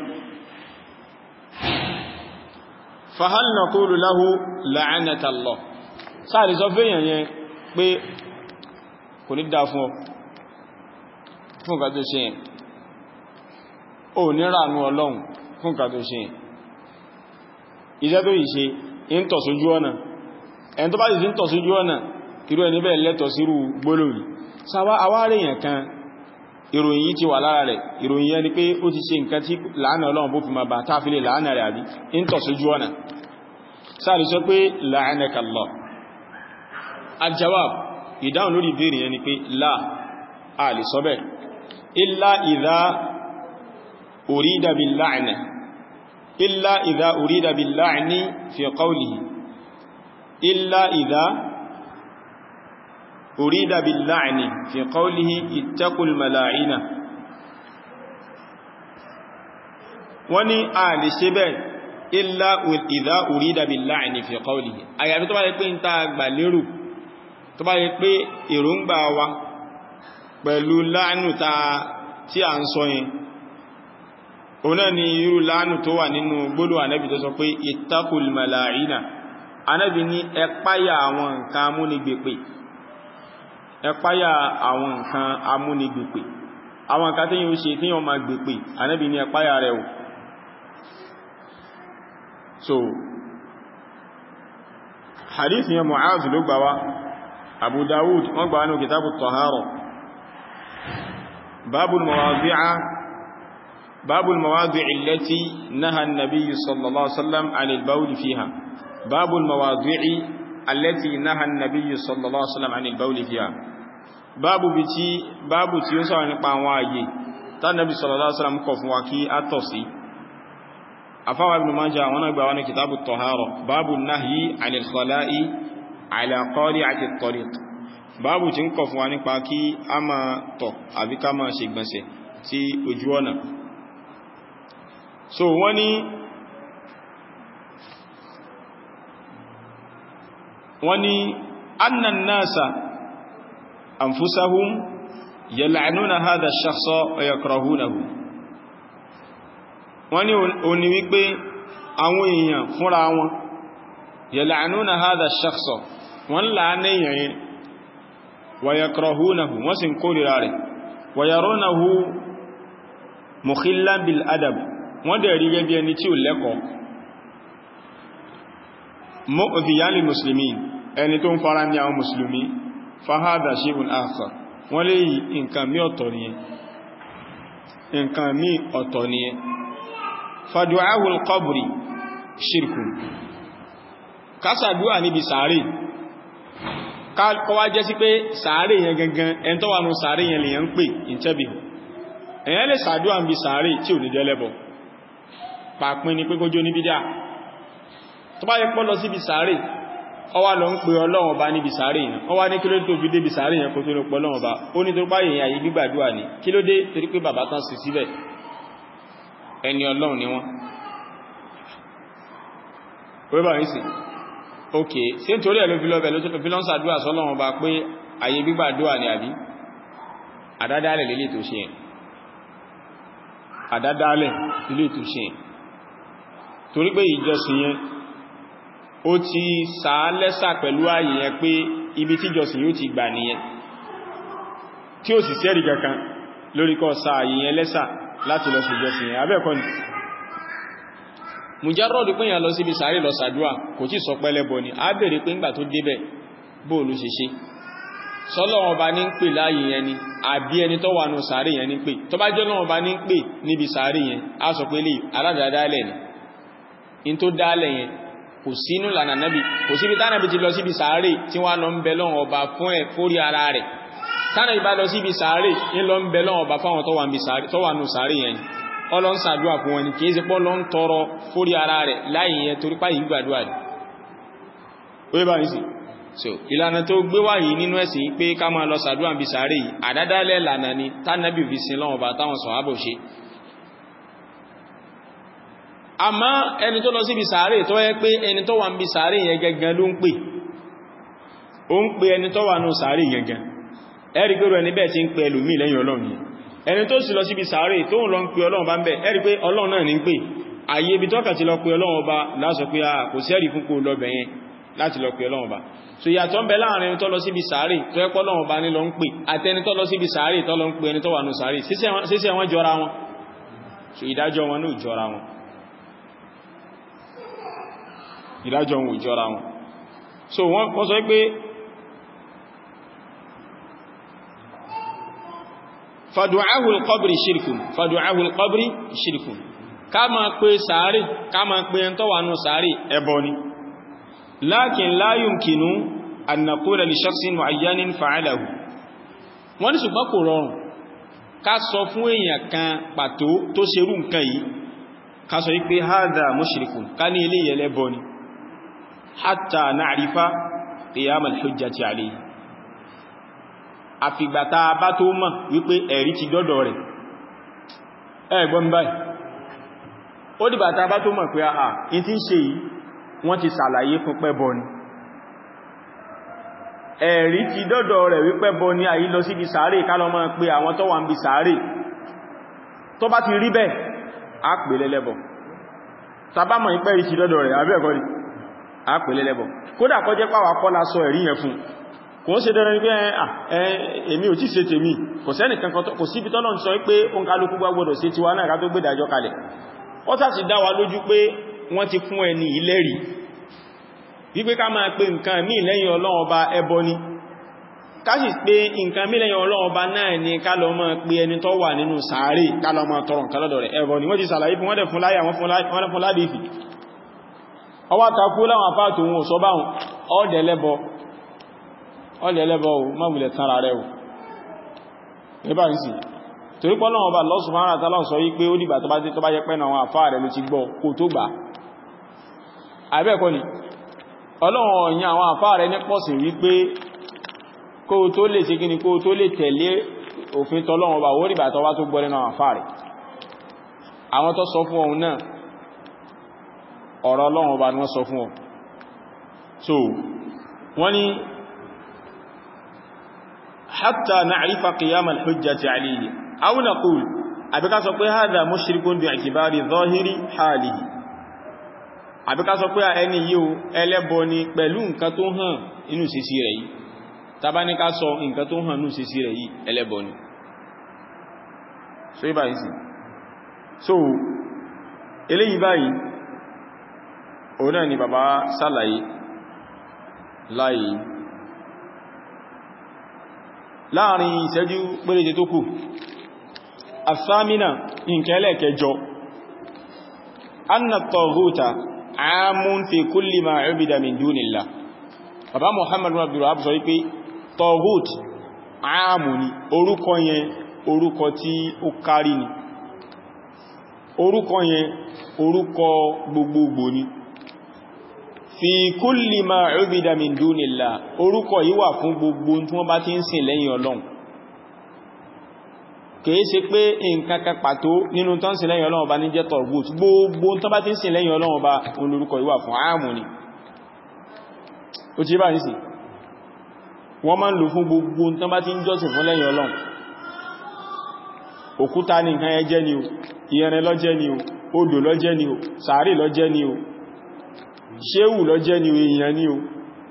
فهل نقول له لعنة الله sáàrí sọ fẹ́yàn yẹn pé kò ní dá fún nǹkan tó ṣe yẹn o ní ràánú ọlọ́run fún nǹkan tó ṣe yẹn iṣẹ́ tó yìí ṣe ń tọ̀ sójú ọ̀nà ẹni tó bá sì ń tọ̀ sójú ọ̀nà irú ẹni bẹ́ẹ̀ lẹ́tọ̀ sírú gbólóhùn sáwá àwárí èèyàn kan ìròyìn yìí ti wà lára rẹ̀ ìròyìn yẹn ni pé ó ti ṣe nǹkan tí láàánà ọlọ́run bó fi máa bá táàfilé láàánà rẹ̀ àbí ń tọ̀ sójú ọ̀nà sáàrí sọ pé la'anaka Allah al-jawab ìdáhùn lórí ìbéèrè yẹn ni pé la a lè sọ bẹ́ẹ̀ illa idha urida bil-la'na illa idha urida bil-la'ni fi qawlihi illa idha urida bil-la'ni fi qawlihi ittaqul mala'ina wọ́n ní a lè ṣe bẹ́ẹ̀ illa idha urida bil-la'ni fi qawlihi àyàfi tó bá yẹ pé ń ta gbà lérò tó bá yẹ pé èròǹgbà wa pẹ̀lú láàánù tí a ń sọ yẹn òun náà ni irú láàánù tó wà nínú gbólóhùn Ànábì tó sọ pé ittaqul mala'ina Ànábì ní ẹ páyà àwọn nǹkan amúnigbèpè ẹ páyà àwọn nǹkan amúnigbèpè àwọn nǹkan tí yíò ṣe tí yíò máa gbèpè Ànábì ní ẹ páyà rẹ̀ o so hadith yẹn Mu'adh ló gbà wá Abu Dawud wọ́n gbà nínú kitabu Tahara babul mawadi'i allati naha an-nabiy sallallahu alaihi wasallam 'anil bawl fiha babul mawadi'i allati naha an-nabiy sallallahu alaihi wasallam 'anil bawl fiha babu tí ó sọ̀rọ̀ nípa àwọn ààyè tá Nabi sallallahu alaihi wasallam kọ̀ fún wa kí a tọ̀ sí afawa ibn Majah wọn gbà wá ní kitabu Tahara babu nahyi 'anil khala'i ala qari'ati at-tariq babu tí ń kọ̀ fún wa nípa kí a máa tọ̀ àbí ká máa ṣe ìgbọ̀nsẹ̀ sí ojú ọ̀nà so wọ́n ní anna an-nasa anfusahum yal'anuna hadha ash-shakhsa wa yakrahunahu wọ́n ní ó ní wípé àwọn èèyàn fúnra wọn yal'anuna hadha ash-shakhsa wọ́n láàánà èèyàn yẹn wa yakrahunahu wọ́n sì ń kórìíra rẹ̀ wa yarunahu mukhillan bil adab wọ́n dẹ̀ rí gẹ́gẹ́ ẹni tí ó lẹ́kọ̀ọ́ mu'dhiyan lil muslimin ẹni tó ń fara ní àwọn musulmi fahada shay'un akhar wọ́n lè yí nǹkan mí ọ̀tọ̀ ni ẹ fadu'ahu al-qabri shirkun kásàdúwà níbi sàárè kọwàá jẹ́ sí pé sàárè yẹn gangan ẹn tó wà ní sàárè yẹn lè yẹn ń pè ìtẹ́bì èyàn lè sàdúwà níbi sàárè tí ò ní jẹ́lẹ́bọ̀ pàpín ni pé kó jó ní bídá tó bá yẹ pọ́ lọ síbi sàárè ọwá lọ ń pè Ọlọ́run Ọba níbi sàárè yẹn ọwá ní kí ló dé tó fi débi sàárè yẹn kó tó lọ pọ̀ Ọlọ́run Ọba ó ní tó páyè yẹn àyè gbígbàdúwà ní kí ló dé torí pé bàbá tán sí síbẹ̀ ẹni Ọlọ́run ni wọ́n ok sí nítorí ẹ̀ ló fi lọ́bẹ̀ ló tó fi lọ́n sàdúwà sọ́lọ́run Ọba pé àyè gbígbàdúwà ní àbí àdádálẹ̀ lélẹ̀ tó ṣe àdádálẹ̀ lélẹ̀ tó ṣe torí pé ìjọsìn yẹn ó ti sàálẹ́sà pẹ̀lú ààyè yẹn pé ibi tí ìjọsìn yóò ti gbà nìyẹn tí ó sì sẹ́rì kankan lórí kọ́ sa ààyè yẹn lẹ́sà láti lọ sí ìjọsìn yẹn abẹ́ẹ̀kọ́ ni mujarradu pé yàn lọ síbi sàárè lọ sàdúà kò tí sọ pẹ́lẹ́bọ ni a bèèrè pé ńgbà tó débẹ̀ bóòlù ṣe ṣe sọ́lọ́wọ́n Ọba ní ń pè láàyè yẹn ni àbí ẹni tó wà nù sàárè yẹn ní pè tó bá jẹ́ Ọlọ́run Ọba ní ń pè níbi sàárè yẹn a sọ pé lè aládàádálẹ̀ ni in tó dálẹ̀ yẹn kò sínú lànà nábì kò síbi tánàbí ti lọ síbi sàárè tí wọ́n lọ ń bẹ Ọlọ́run Ọba fún ẹ̀ fórí ara rẹ̀ tánàbí bá lọ síbi sàárè ń lọ ń bẹ Ọlọ́run Ọba fáwọn tó wà nù sàárè yẹn Ọlọ́run ṣàdúà fún wọn ni kìí ṣe pọ́ lọ ń tọrọ fórí ara rẹ̀ láì yẹn torí páyì gbàdúà rẹ̀ ó bá ní sí so ìlànà tó gbé wá yìí nínú ẹ̀sìn pé ká máa lọ sàdúrà bí sàárè yìí àdádálẹ̀ lànà ni tánàbí fi sin lọ́wọ́ bá táwọn sàhábà ṣe àmá ẹni tó lọ sí bí sàárè tó yẹ pé ẹni tó wà ń bí sàárè yẹn gẹ́gẹ́ ló ń pè ó ń pè ẹni tó wà ní sàárè gẹ́gẹ́ ẹ̀rí pé ẹni bẹ́ẹ̀ ti ń pè ẹlòmíì lẹ́yìn Ọlọ́run yìí ẹni tó sì lọ sí bí sàárè tó ń lọ ń pè Ọlọ́run bá ń bẹ̀ ẹ̀rí pé Ọlọ́run náà ní ń pè àyè ibi tọ́kà ti lọ pè Ọlọ́run ọba lásọ pé kò sẹ́rí fún kó lọ bẹ̀yẹn láti lọ pè Ọlọ́run ọba so ìyàtọ̀ ń bẹ láàrin ẹni tó lọ sí bí sàárè tó ẹ́pọ̀ Ọlọ́run ọba ní lọ ń pè àti ẹni tó lọ sí bí sàárè tó lọ ń pè ẹni tó wà ní sàárè sísẹ́ wọn jọra wọn so ìdájọ́ wọn náà jọra wọn ìdájọ́ wọn jọra wọn so wọ́n sọ pé fadu'ahu al-qabri shirkun fadu'ahu al-qabri shirkun ká máa pè sàárè ká máa pè ẹn tó wà ní sàárè ẹbọ ni lakin la yumkinu an naqula li shakhsin mu'ayyanin fa'alahu wọ́n ní ṣùgbọ́n kò rọrùn ká sọ fún èèyàn kan pàtó tó ṣerú nǹkan yìí ká sọ wípé hadha mushrikun ká ní ilé yẹlẹ́bọ ni hatta na'rifa qiyam al-hujjati alayhi àfìgbàta bá tó mọ̀ wípé ẹ̀rí ti dọ́dọ̀ rẹ̀ ẹgbọ́n báyìí ó dìbàta bá tó mọ̀ pé àà in ti ń ṣe yìí wọ́n ti sàlàyé fún pẹ́bọ ni ẹ̀rí ti dọ́dọ̀ rẹ̀ wípẹ́bọ ni àyí lọ sí ibi sàárè kálọ máa pé àwọn tó wà ń bi sàárè tó bá ti rí bẹ́ẹ̀ á pè lẹ́lẹ́bọ tàbámọ̀ ìpẹ́rí ti dọ́dọ̀ rẹ̀ àbẹ́ ẹ̀kọ́ ni á pè lẹ́lẹ́bọ kódà kó jẹ́ pàwà kọ́ lásọ ẹ̀rí yẹn fún kò ń ṣe dandan pé èmi ò tí ṣe tèmi kò sẹ́nìkan kò síbi tọ́lọ̀ ń sọ pé òun kálukú gbọ́dọ̀ ṣe tiwa náà ká tó gbé ìdájọ́ kalẹ̀ ó sá sì dá wa lójú pé wọ́n ti fún ẹni ìlẹ́rìí wípé ká máa pe nǹkan mí lẹ́yìn Ọlọ́run Ọba ẹbọ ni ká sì pé nǹkan mí lẹ́yìn Ọlọ́run Ọba náà ni ká lọ máa pe ẹni tó wà nínú sàárè ká lọ máa tọrọ nǹkan lọ́dọ̀ rẹ̀ ẹbọ ni wọ́n ti sàlàyé fún wọ́n dẹ̀ fún láyà wọ́n fún ládìífì ọwá takú láwọn àfáàtò wọn ò sọ báhùn ọ́dẹ̀lẹ́bọ ò má wùlẹ̀ tán rẹ̀ ò ẹbá ń sì torí pé Ọlọ́run Ọba Allah subhanahu wa ta'ala sọ wípé ó dìgbà tó bá yẹ pẹ́ náà àwọn àfáà rẹ̀ ló ti gbọ́ kó tó gbà àbẹ́ẹ̀kọ́ ni Ọlọ́run ọ̀yìn àwọn àfáà rẹ̀ ní pọ̀sìn wípé kó tó lè ṣe kíni kó tó lè tẹ̀lé òfin tọ́lọ́run Ọba ó dìgbà tó bá tó gbọ́ lẹ́nu àwọn àfáà rẹ̀ àwọn tó sọ fún ọ̀hún náà ọ̀rọ̀ Ọlọ́run Ọba ni wọ́n sọ fún ọ so wọ́n ni hatta na'rifa qiyam al-hujjati alayhi aw naqul àbíká sọ pé hadha mushrikun bi'tibari dhahiri halihi àbíká sọ pé ẹni yíò ẹlẹ́bọ ni pẹ̀lú nǹkan tó hàn inú sísí rẹ̀ yìí tàbá ní ká sọ nǹkan tó hàn inú sísí rẹ̀ yìí ẹlẹ́bọ ni so ibá yìí sí so eléyìí báyìí òun náà ni bàbá sálàyé láyé láàrin ìṣẹ́jú péréje tó kù asámínà ìkẹ́lẹ̀ kẹjọ anna tọ̀gúta àmún fi kulli ma ubida min dunillah bàbá Muhammadu Abdul sọ wípé tọ̀gút àmù ni orúkọ yẹn orúkọ tí ó kárí ni orúkọ yẹn orúkọ gbogbogbò ni fi kulli ma ubida min dunillah orúkọ yìí wà fún gbogbo tí wọ́n bá ti ń sìn lẹ́yìn Ọlọ́run kìí ṣe pé nǹkan kan pàtó nínú tó ń sìn lẹ́yìn Ọlọ́run bá ní jẹ́ tọ̀gút gbogbo tó bá ti ń sìn lẹ́yìn Ọlọ́run bá olórúkọ yìí wà fún ààmù ni ó ti bá ní sí wọ́n máa ń lò fún gbogbo tó bá ti ń jọ́sìn fún lẹ́yìn Ọlọ́run òkúta ní nǹkan ẹjẹ́ ni o ìyẹrin lọ́jẹ́ ni o odò lọ́jẹ́ ni o sàárì lọ́jẹ́ ni o ṣéwù lọ́jẹ́ ni o èèyàn ni o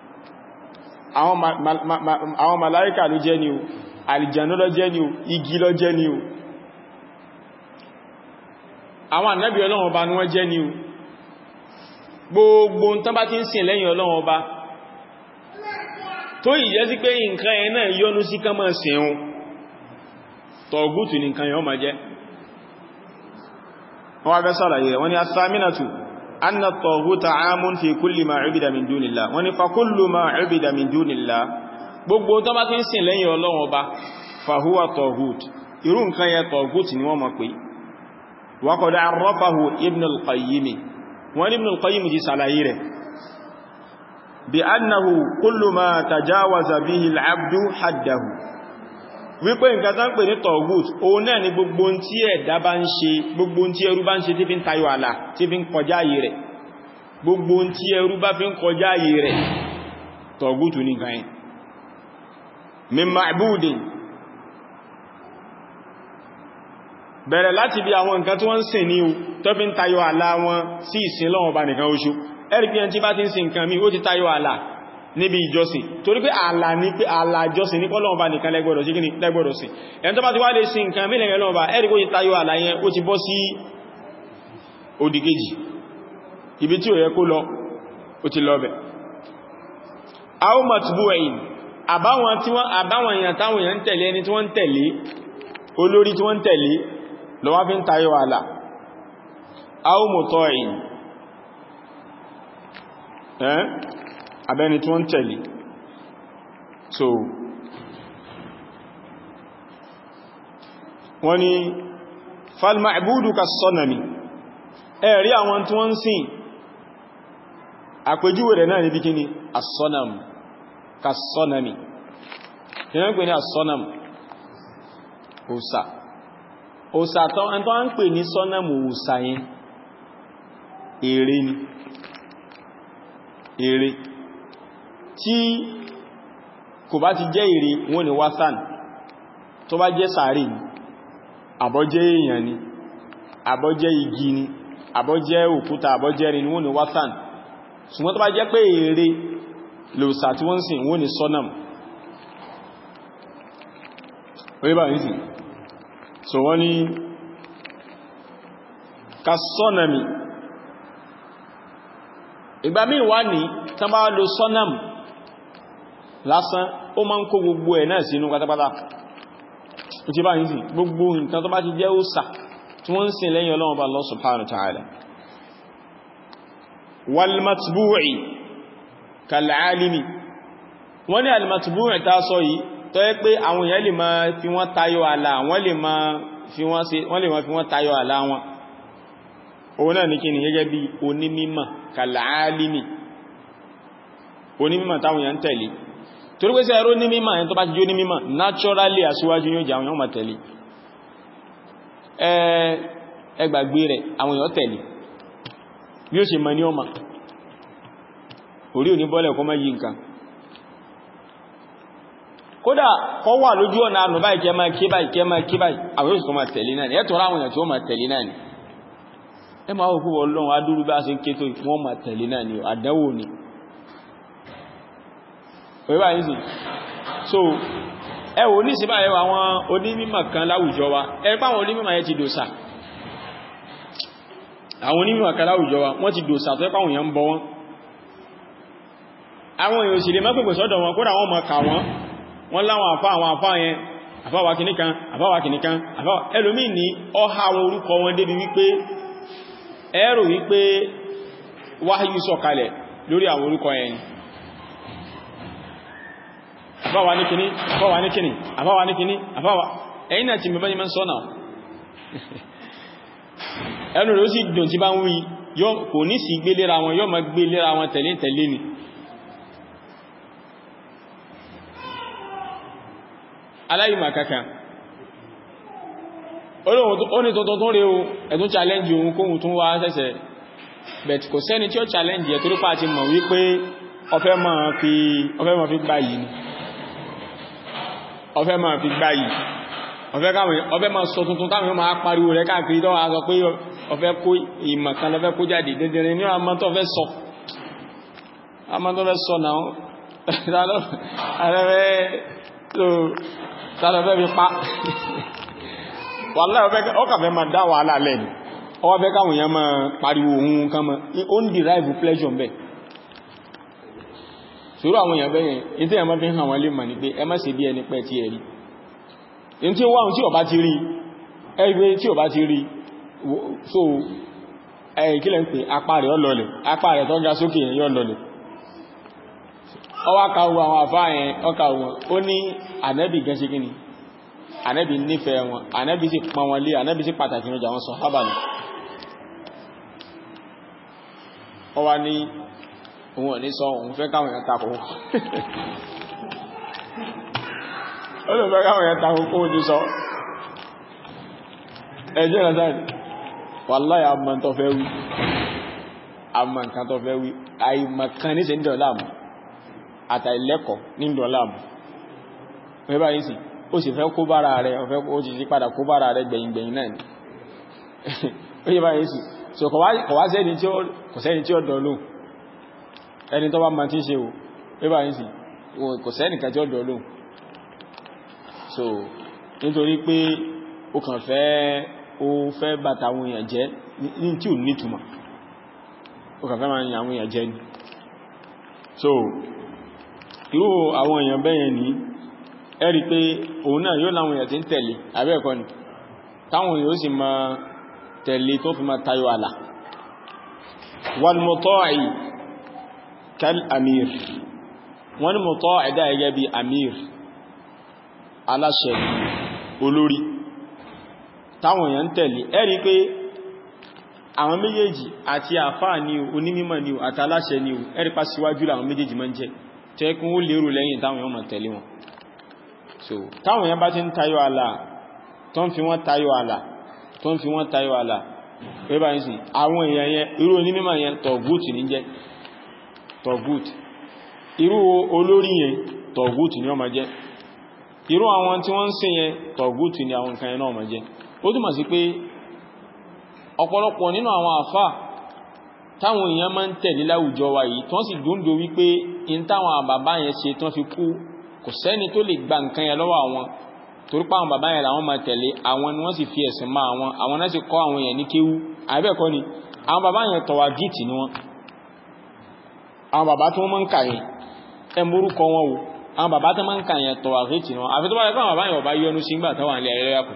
àwọn màláíkà ló jẹ́ ni o àlìjànú lọ́jẹ́ ni o igi lọ́jẹ́ ni o àwọn ànábì Ọlọ́run Ọba ni wọ́n jẹ́ ni o gbogbo tán bá ti ń sìn lẹ́yìn Ọlọ́run Ọba tó ìjẹ́ sí pé nǹkan ẹ̀ náà yọ́nú sí kán máa sìn un tọ̀gútù ní nǹkan yọ́ ma jẹ́ wọ́n wá fẹ́ sọ́làyé wọ́n ni asámínàtù anna tọ̀gúta ámún fi kulli ma ubida min dunillah wọ́n ni fa kullu ma ubida min dunillah gbogbo tó bá ti ń sìn lẹ́yìn Ọlọ́run Ọba fahuwa tọ̀gút irú nǹkan yẹ tọ̀gút ni wọ́n mọ̀ pé wa qad arrafahu Ibn al-Qayyim wọ́n Ibn al-Qayyim ti sàlàyé rẹ̀ bí annahu kullu ma tajawaza bihi al-abdu haddahu wípé nǹkan tán pè ní tọ̀gùt òun náà ni gbogbo tí ẹ̀dá bá ń ṣe gbogbo tí ẹrú bá ń ṣe tí fi ń tayọ àlà tí fi ń kọjá àyè rẹ̀ gbogbo tí ẹrú bá fi ń kọjá àyè rẹ̀ tọ̀gùt ní nǹkan yẹn min ma'budin bẹ̀rẹ̀ láti bí àwọn nǹkan tí wọ́n ń sìn ní o tó fi ń tayọ àlà wọn sí ìsìn lọ́wọ́ bá nìkan oṣù ẹ̀rí pé ẹni tí bá ti ń sìn nǹkan mi ó ti tayọ àlà níbi ìjọsìn torí pé àlà ní pé àlà ìjọsìn ní pọ́lọ́wọ́ bá nìkan lẹ́gbọ́dọ̀ sí kí ní lẹ́gbọ́dọ̀ sí ẹni tó bá ti wá lè sìn nǹkan mílẹ̀ lọ́wọ́ bá ẹ̀rí kó ti tayọ àlà yẹn ó ti bọ́ sí òdìkejì ibi tí ó yẹ kó lọ ó ti lọ bẹ̀ aw matbu'in àbáwọn èèyàn táwọn èèyàn ń tẹ̀lé ẹni tí wọ́n ń tẹ̀lé olórí tí wọ́n ń tẹ̀lé lọ́wọ́ fi ń tayọ àlà aw muta'in abẹ́ni tí wọ́n tẹ̀lé so wọ́n ni falma'budu kas-sanami ẹ̀rí àwọn tí wọ́n sìn àpèjúwe rẹ̀ náà ní bí kíni as-sanam kas-sanami kí náà ń pè ní as-sanam òsà tó ń pè ní sanam òsà yẹn ère ni ère tí kò bá ti jẹ́ ère wọ́n ní wátán tó bá jẹ́ sàárì ni àbọ́jẹ́ èèyàn ni àbọ́jẹ́ igi ni àbọ́jẹ́ òkúta àbọ́jẹ́ rin ni wọ́n ní wátán ṣùgbọ́n tó bá jẹ́ pé ère lòsà tí wọ́n sìn wọ́n ní sọ́nàm orí bá ní sí so wọ́n ní ka sọ́nàmì ìgbà míì wá ní tán bá lo sọ́nàm lásán ó máa ń kó gbogbo ẹ̀ náà sínú pátápátá ó ti bá ní sí gbogbo nǹkan tó bá ti jẹ́ òsà tí wọ́n ń sìn lẹ́yìn Ọlọ́run bá Allah subhanahu wa ta'ala wal matbu'i kal alimi wọ́n ní al matbu'i tá sọ yìí tó yẹ pé àwọn èèyàn lè máa fi wọ́n tayọ àlà wọ́n lè máa fi wọ́n tayọ àlà wọn òun náà ní kí ni gẹ́gẹ́ bí onímímọ̀ kal alimi onímímọ̀ táwọn èèyàn tẹ̀lé torí pé sí ẹ̀rọ onímímọ̀ ẹni tó bá ti jó onímímọ̀ naturally aṣíwájú yóò jẹ́ àwọn èèyàn máa tẹ̀lé ẹgbàgbé rẹ̀ àwọn èèyàn tẹ̀lé bí ó ṣe mọ̀ ní ọmọ orí òní bọ́lẹ̀ kọ́ mọ́ yí nǹkan kódà kọ́ wà lójú ọ̀nà àrùn báyìí kẹ́mà kí báyìí àwọn yóò sì kọ́ máa tẹ̀lé náà ni ẹ́tọ́ ráwọn èèyàn tí ó máa tẹ̀lé náà ni ẹ máa wọ́pọ̀ Ọlọ́run adúrú bá ṣe ń ké tó wọ́n máa tẹ̀lé náà ni àdánwò ni so ẹ wò ní síbáyẹ̀ àwọn onímọ̀ kan láwùjọ wa ẹ pá àwọn onímọ̀ yẹn ti dòsà àwọn onímọ̀ kan láwùjọ wa wọ́n ti dòsà tó ẹ́pá àwọn èèyàn ń bọ wọn àwọn èèyàn sì lè má pèpè sọ́dọ̀ wọn kódà wọ́n mọ̀ kà wọ́n láwọn àwọn àfá yẹn àfáwà kìníkan ẹlòmí ní ọha àwọn orúkọ wọn débi wípé ẹ̀rọ wípé wáyú sọ̀kalẹ̀ lórí àwọn orúkọ yẹn àfáwà ní kíní àfáwà ní kíní ẹ̀yìn náà ti mẹ́bẹ́ ní mẹ́ sọ́nà ẹnu rẹ̀ ó sì dùn tí bá ń wí kò ní sí gbé léra wọn yóò máa gbé léra wọn tẹ̀lé ni aláìmà kankan ó ní tuntun tó rí o ẹ̀tún challenge ohun kóhun tún wá sẹ́sẹ̀ bet kò sẹ́ni tí ó challenge ẹ̀ torípa àti mọ̀ wípé ọfẹ́ máa fi gbá yìí ni ọfẹ́ máa fi gbá yìí ọfẹ́ máa sọ tuntun táwọn máa pariwo rẹ̀ káàkiri tó wá sọ pé ọfẹ́ kó ìmọ̀ kan lọ́fẹ́ kó jáde dẹ̀dẹ̀rẹ̀ ní àmọ́ tó fẹ́ sọ náà tàbí fi pa wàláhì ọkàfẹ́ ma dá wàhálà lẹ́nu ọwọ́ fẹ́ káwọn èèyàn máa pariwo ohun kan mọ́ ó ń derive pleasure mẹ́ ṣòro àwọn èèyàn bẹ́yẹn in tí ẹmọ́ fi ń hàn wọ́n lè mà ní pé ẹ má ṣe bí ẹni pẹ́ tí ẹ rí in tí ó wáhùn tí ọba ti rí ẹgbẹ́ tí ọba ti rí so kílẹ̀ ń pè apá rẹ̀ ọlọ́lẹ̀ apá rẹ̀ tó ga sókè yẹn yọ lọlẹ̀ ọwá ka àwọn àfáà yẹn ọkà wọn ó ní ànẹ́bì gan ṣe kíni ànẹ́bì nífẹ̀ẹ́ wọn ànẹ́bì sì pọn wọn lé ànẹ́bì sì pàtàkì ìrìnjà wọn sọ hábà ní ọwá ní òun ò ní sọ òun fẹ́ káwọn èèyàn takò ó lè fẹ́ káwọn èèyàn takò kó ojú sọ ẹjẹ́ ìrọ̀sáì wàláhì àmà tó fẹ́ wí àmà nǹkan tó fẹ́ wí àìmọ̀kan ní ṣe ń dọ̀láàmù àtàìlẹ́kọ̀ọ́ ní dọ̀láàmù ẹbá yìí sí ó sì fẹ́ kó bára rẹ̀ ó sì sí padà kó bára rẹ̀ gbẹ̀yìngbẹ̀yìn náà ni ó yẹ báyìí sí so kọ̀wá sẹ́ni tí ó dọ̀lú ẹni tó bá ma tí ṣe o ẹbá yìí sí kò sẹ́ni kàtí ó dọ̀lú so nítorí pé ó kàn fẹ́ bàtà àwọn èèyàn jẹ́ ní tí ò nítumọ̀ ó kàn fẹ́ máa yà àwọn èèyàn jẹ́ ni so irú àwọn èèyàn bẹ́yẹn ní ẹ̀rí pé òun náà yóò láwọn èèyàn tí ń tẹ̀lé àbẹ́ ẹ̀kọ́ ni táwọn èèyàn ó sì máa tẹ̀lé tó fi máa tayọ àlà wal muta'i kal amir wọ́n ni muta'i ẹ̀dá ẹgẹ́ bí amir aláṣẹ olórí táwọn èèyàn ń tẹ̀lé ẹ̀rí pé àwọn méjèèjì àti àfáà ni onímímọ̀ ni àti aláṣẹ ni ẹ̀rí pa síwájú láwọn méjèèjì máa ń jẹ́ tẹ́kún ó lérò lẹ́yìn táwọn èèyàn máa tẹ̀lé wọn so táwọn èèyàn bá ti ń tayọ àlà tó ń fi wọ́n tayọ àlà pé bá ń sì àwọn èèyàn yẹn irú onímímọ̀ yẹn tọ̀gútù ní jẹ́ tọ̀gútù irú olórí yẹn tọ̀gútù ní ó máa jẹ́ irú àwọn tí wọ́n ń sìn yẹn tọ̀gútù ní àwọn nǹkan yẹn náà máa jẹ́ ó túnmọ̀ sí pé ọ̀pọ̀lọpọ̀ nínú àwọn àfáà táwọn èèyàn máa ń tẹ̀lé láwùjọ wa yìí tó sì dúndò wípé in táwọn bàbá yẹn ṣe tán fi kú kò sẹ́ni tó lè gba nǹkan yẹn lọ́wọ́ àwọn torípa àwọn bàbá yẹn làwọn máa tẹ̀lé àwọn ni wọ́n sì fi ẹ̀sìn máa àwọn náà sì kọ́ àwọn èèyàn ní kéwú àbẹ́ẹ̀kọ́ ni àwọn bàbá yẹn tọ̀wà gíìtì ni wọ́n àwọn bàbá tó máa ń kà yẹn ẹ morúkọ wọn o àwọn bàbá tó máa ń kà yẹn tọ̀wà gíìtì ni wọ́n àfi tó bá yẹ pé àwọn bàbá yẹn ọba yọnu sí nígbà táwọn ilé ayé láyàkù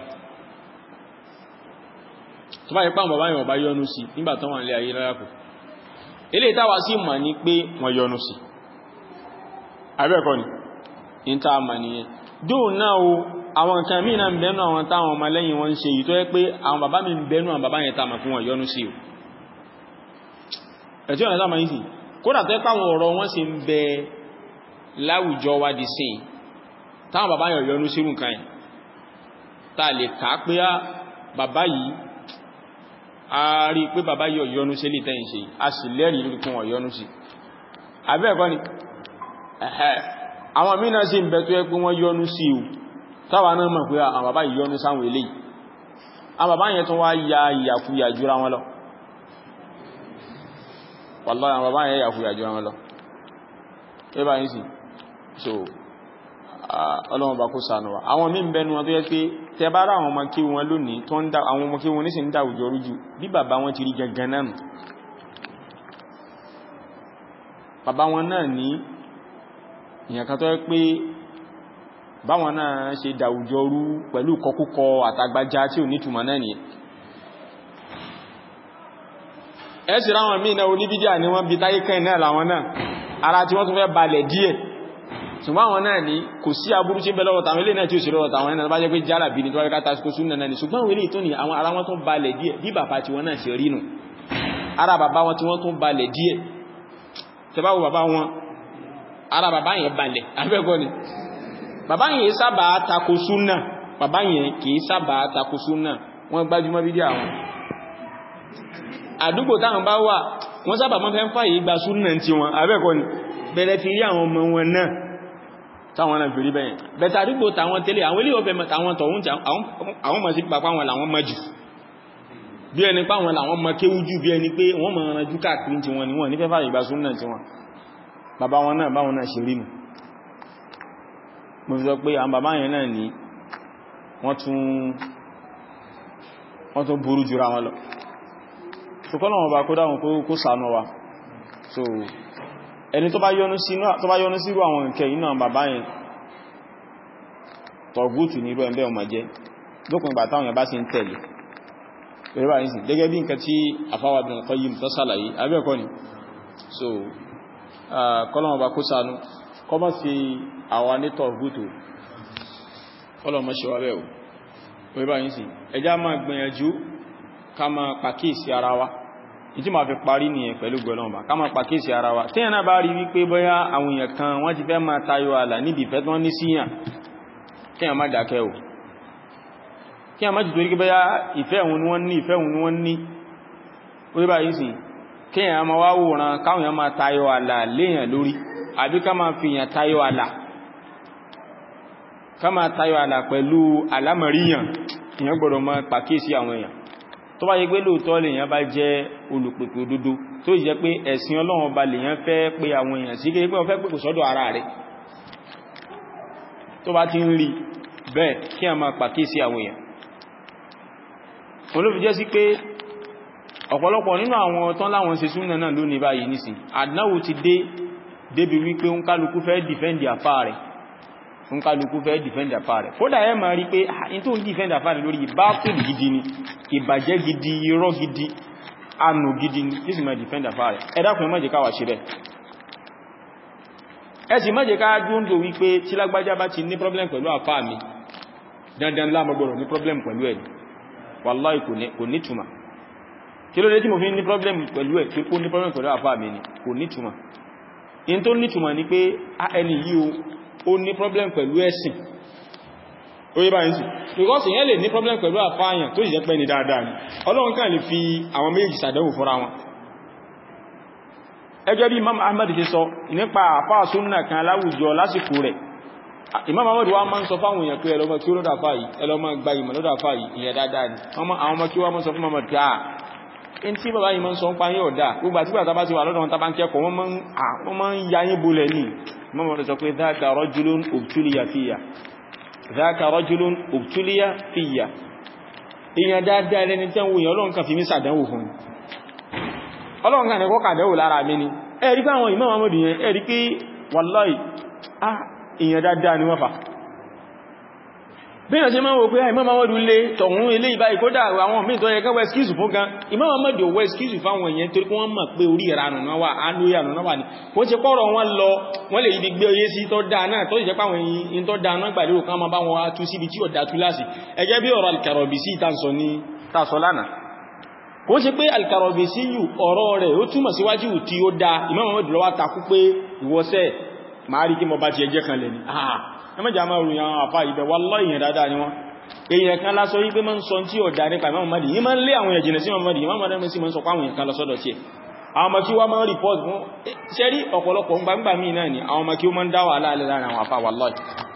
tó bá yẹ pé àwọn bàbá yẹn ọba yọnu sí nígbà táwọn ilé ayé láyàkù ilé ìtawà sí mọ̀ ní pé wọ́n yọnu sí àbẹ́ẹ̀kọ́ ni ìta àmà nìyẹn dóò náà o àwọn nǹkan mí náà ń bẹnu àwọn táwọn ọmọ lẹ́yìn wọn ń ṣe yìí tó yẹ pé àwọn bàbá mi ń bẹnu àwọn bàbá yẹn ta mà fún wọn yọnu sí o ẹ̀tí ọ̀nà sáà máa yìí sí kódà tó yẹ pé àwọn ọ̀rọ̀ wọn sì ń bẹ láwùjọ wa di sí táwọn bàbá yẹn yọnu sí nǹkan yẹn tá a lè kà á pé bàbá yìí a rí pé bàbá yìí yọnu sí lè tẹ́yìn ṣe a sì lẹ́rìí lórí fún wọn yọnu sí àbẹ́ẹ̀kọ́ ni àwọn mìíràn sí ń bẹ tó yẹ pé wọ́n yọnu sí o táwa náà mọ̀ pé àwọn bàbá yìí yọnu sáwọn eléyìí àwọn bàbá yẹn tó wá ya ìyàkúyà jùra wọn lọ wallahi àwọn bàbá yẹn ìyàkúyà jùra wọn lọ ẹbá yìí sí so ọlọ́run bá kó ṣàánú wa àwọn mí ń bẹnu wọn tó yẹ pé tẹ bá rá àwọn ọmọ kí wọn lónìí tó ń dá àwọn ọmọ kí wọn ní sí ń dá àwùjọ rújú bí bàbá wọn ti rí gangan náà bàbá wọn náà ní ìyàn kan tó yẹ pé báwọn náà ṣe dàwùjọ rú pẹ̀lú kọkúkọ àtàgbàjá tí ò nítumọ̀ náà nìyẹn ẹ̀sì ráwọn míì náà oníbídíà ní wọ́n bí táyé kẹ́ náà làwọn náà ara tí wọ́n tún fẹ́ balẹ̀ díẹ̀ ṣùgbọ́n àwọn náà ní kò sí aburú tí ń bẹ lọ́wọ́ tàwọn ilé náà tí ó sì lọ́wọ́ tàwọn ẹ̀nà bá jẹ́ pé jára bí ní tó wáyé tásíkò súnnà náà ní ṣùgbọ́n wílé tó ní àwọn ara wọn tún balẹ̀ díẹ̀ bí bàbá tí wọ́n náà ṣe rí nù ara bàbá wọn tí wọ́n tún balẹ̀ díẹ̀ tẹbáwò bàbá wọn ara bàbá yẹn balẹ̀ abẹ́gọ́ ni bàbá yẹn sábà tako súnnà bàbá yẹn kìí sábà tako súnnà wọ́n gbájúmọ́ bídí àwọn àdúgbò táwọn bá wà wọ́n sábà mọ́ fẹ́ ń fàyè gba súnnà tí wọn abẹ́gọ́ ni bẹ̀rẹ̀ fi rí àwọn ọmọ wọn náà táwọn náà fi rí bẹ́yẹn bẹ̀tà àdúgbò táwọn tẹ́lẹ̀ àwọn ilé ọ̀fẹ́ táwọn tọ̀hún tí àwọn mọ̀ sí pàpá wọn làwọn mọ̀ jù bí ẹni pá wọn làwọn mọ̀ kéwú jù bí ẹni pé wọ́n mọ̀ ọ̀rọ̀ jú káàkiri tí wọn ni wọ́n ní fẹ́ fàyè gba súnnà tí wọn bàbá wọn náà báwọn náà ṣe rí nù mo fi sọ pé àwọn bàbá yẹn náà ní wọ́n tún burú jùra wọn lọ so kọ́ lọ́wọ́ bá kó dáhùn kó ṣàánú wa so ẹni tó bá yọnú sírú àwọn nǹkẹ́ iná bàbá yẹn tọ̀gútù ní irú ẹ̀mẹ́ ọmọ jẹ́ lókùn ìgbà táwọn yẹn bá sì ń tẹ̀lé pẹ̀lú bá yìí sí gẹ́gẹ́ bí nǹkan tí àfáwà Ibn Qayyim tó sàlàyé abẹ́ẹ̀kọ́ ni so kọ́lọ́wọ́ bá kó ṣàánú kọ́ mọ́ sí àwọn ní tọ̀gútù kọ́lọ́mọ́ ṣe wà bẹ́ẹ̀ pẹ̀lú bá yìí sí ẹjá máa gbìyànjú ká máa pàkíyèsí ara wa ìtí ma fi parí nìyẹn pẹ̀lú gbọ́lọ́mbà ká máa pàkíyèsí ara wa tí ẹ̀nà bá rí wípé bóyá àwọn èèyàn kan wọ́n ti fẹ́ máa tayọ àlà níbi ìfẹ́ tí wọ́n ní síyàn kí a má dákẹ́ ò kí a má jù torí bóyá ìfẹ́ òun ni wọ́n ní orí bá yìí sí kí a máa wá wòran káwọn èèyàn máa tayọ àlà léèyàn lórí àbí ká máa fi èèyàn tayọ àlà ká máa tayọ àlà pẹ̀lú àlámọ̀ríyàn èèyàn gbọ́dọ̀ máa pàkíyèsí àwọn èèyàn tó bá yẹ pé lóòtọ́ lèyàn bá jẹ́ olùpèpè òdodo tó jẹ́ pé ẹ̀sìn Ọlọ́run bá lèyàn fẹ́ pé àwọn èèyàn sí kéde pé wọ́n fẹ́ pèpè sọ́dọ̀ ara rẹ̀ tó bá ti ń rí bẹ́ẹ̀ kí a máa pàkíyèsí àwọn èèyàn olóòfin jẹ́ sí pé ọ̀pọ̀lọpọ̀ nínú àwọn tán láwọn ṣe súnnà náà lónìí báyìí nísìn àdánwò ti débi wípé ń kálukú fẹ́ dìfẹ́ndì àfá rẹ̀ ń kálukú fẹ́ dìfẹ́ndì àfá rẹ̀ kódà ẹ máa rí pé in tó ń dìfẹ́ndì àfá rẹ̀ lórí ìbápìlì gidi ni ìbàjẹ́ gidi irọ́ gidi anù gidi ni tí sì máa dìfẹ́ndì àfá rẹ̀ ẹ dákun ẹ má jẹ́ ká wà ṣe bẹ́ẹ̀ ẹ sì má jẹ́ ká dúndò wípé tí lágbájá bá ti ní problem pẹ̀lú àfá mi dandan lámọ́gbọ̀rọ̀ ní problem pẹ̀lú ẹ̀ wallahi kò ní túmọ̀ kí ló dé tí mo fi ní problem pẹ̀lú ẹ̀ tí kó ní problem pẹ̀lú àfá mi ni kò ní túmọ̀ in tó ní túmọ̀ ni pé ẹni yìí ó ní problem pẹ̀lú ẹ̀sìn oye báyìí sí because ìyẹn lè ní problem pẹ̀lú àfáàyàn tó ìjẹ́ pẹ́ ni dáadáa ni Ọlọ́run kàn lè fi àwọn méjì sàdánwò fúnra wọn ẹjọ́ bí Imam Ahmad ṣe sọ nípa àfáà súnnà kan láwùjọ lásìkò rẹ̀ Imam Ahmad wá máa ń sọ fáwọn èèyàn pé ẹlọ́mọ kí ó lọ́dọ̀ àfáà yìí ẹlọ́mọ gba ìmọ̀ lọ́dọ̀ àfáà yìí ìyẹn dáadáa ni àwọn ọmọ kí wá máa sọ fún Muhammad pé in tí bàbá yìí máa ń sọ ń pa yín ọ̀dá gbogbo àti bàtà bá ti wà lọ́dọ̀ wọn tàbá ń kẹ́kọ̀ọ́ wọ́n máa ń ya yín bolẹ̀ ní Muhammad sọ pé dhaka rajulun ubtuliya fiyya dhaka rajulun ubtuliya fiyya èèyàn dáadáa lẹ́ni tẹ́ ń wòyàn Ọlọ́run kan fi mí sàdánwò fún Ọlọ́run kan ní kọ́ kàdánwò lára mi ni ẹ̀rí pé àwọn Imam Ahmad yẹn ẹ̀rí pé wallahi èèyàn dáadáa ni wọ́n fà bí i ṣe máa wò pé Imam Ahmad lè tọ̀hún ilé ìbá ìkódà àwọn míì tó yẹ kẹwẹ́ excuse fún gan Imam Ahmad wọ́ excuse fáwọn èèyàn torí wọ́n mọ̀ pé orí ìranù náà wà ánúrí ànù náà wà ní kó ṣe pọ́rọ̀ wọn lọ wọ́n lè yìí gbé oyé sí tó dáa náà tó ṣe páwọn èyí tó dáa náà gbàdérò kan máa bá wọn tú síbi tí ó dá tú láti ẹgẹ́ bí ọ̀rọ̀ Al-Karabisi tàṣọ lánàá kó ṣe pé Al-Karabisi yù ọ̀rọ̀ rẹ̀ ó túmọ̀ síwájú tí ó dáa Imam Ahmad ló wá takú pé ìwọ́sẹ̀ máa rí kí mo bá ti ẹjẹ́ kan lẹ̀ ní ẹmọ́jà máa rùn àwọn àfá ìbẹ̀ wallahi èèyàn dáadáa ni wọ́n èèyàn kan lásọ wípé máa ń sọ tí ó dáa nípa Imam Mahdi yí máa ń lé àwọn ẹ̀jìnà sí Imam Mahdi Imam Mahdi sí máa ń sọ páwọn èèyàn kan lọ sọ́dọ̀ tí ẹ̀ àwọn ọmọ kí wọ́n máa ń report fún ṣẹ́rí ọ̀pọ̀lọpọ̀ gbangba míì náà ni àwọn ọmọ kí wọ́n máa ń dá wàhálà alẹ́ láàrin àwọn àfá wallahi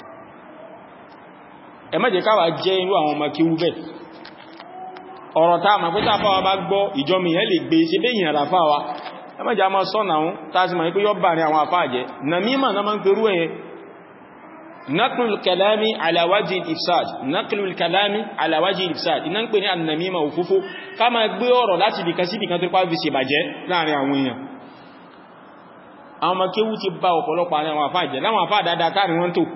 ẹ má jẹ́ káwà jẹ́ irú àwọn ọmọ kí wú bẹ́ẹ̀ ọ̀rọ̀ tá àmà pé tàfà wa bá gbọ́ ìjọmi yẹn lè gbé ṣe bẹ́ ìyàn ràfà wa ẹ má jẹ́ a máa sọ́nà àwọn tàbí ma ní pé yọ́ bà ní àwọn àfá jẹ́ nàmímà náà máa ń perú ẹ̀yẹ نقل الكلام على وجه الإفساد نقل الكلام على وجه الإفساد iná ń pè ní annamima òfófó ká máa gbé ọ̀rọ̀ láti bìkan sí bìkan tó pàá fi ṣe bàjẹ́ láàrin àwọn èèyàn àwọn ọmọ kéwú ti bá ọ̀pọ̀lọpọ̀ àwọn àfáà jẹ́ láwọn àfáà dáadáa táàrin wọ́n tó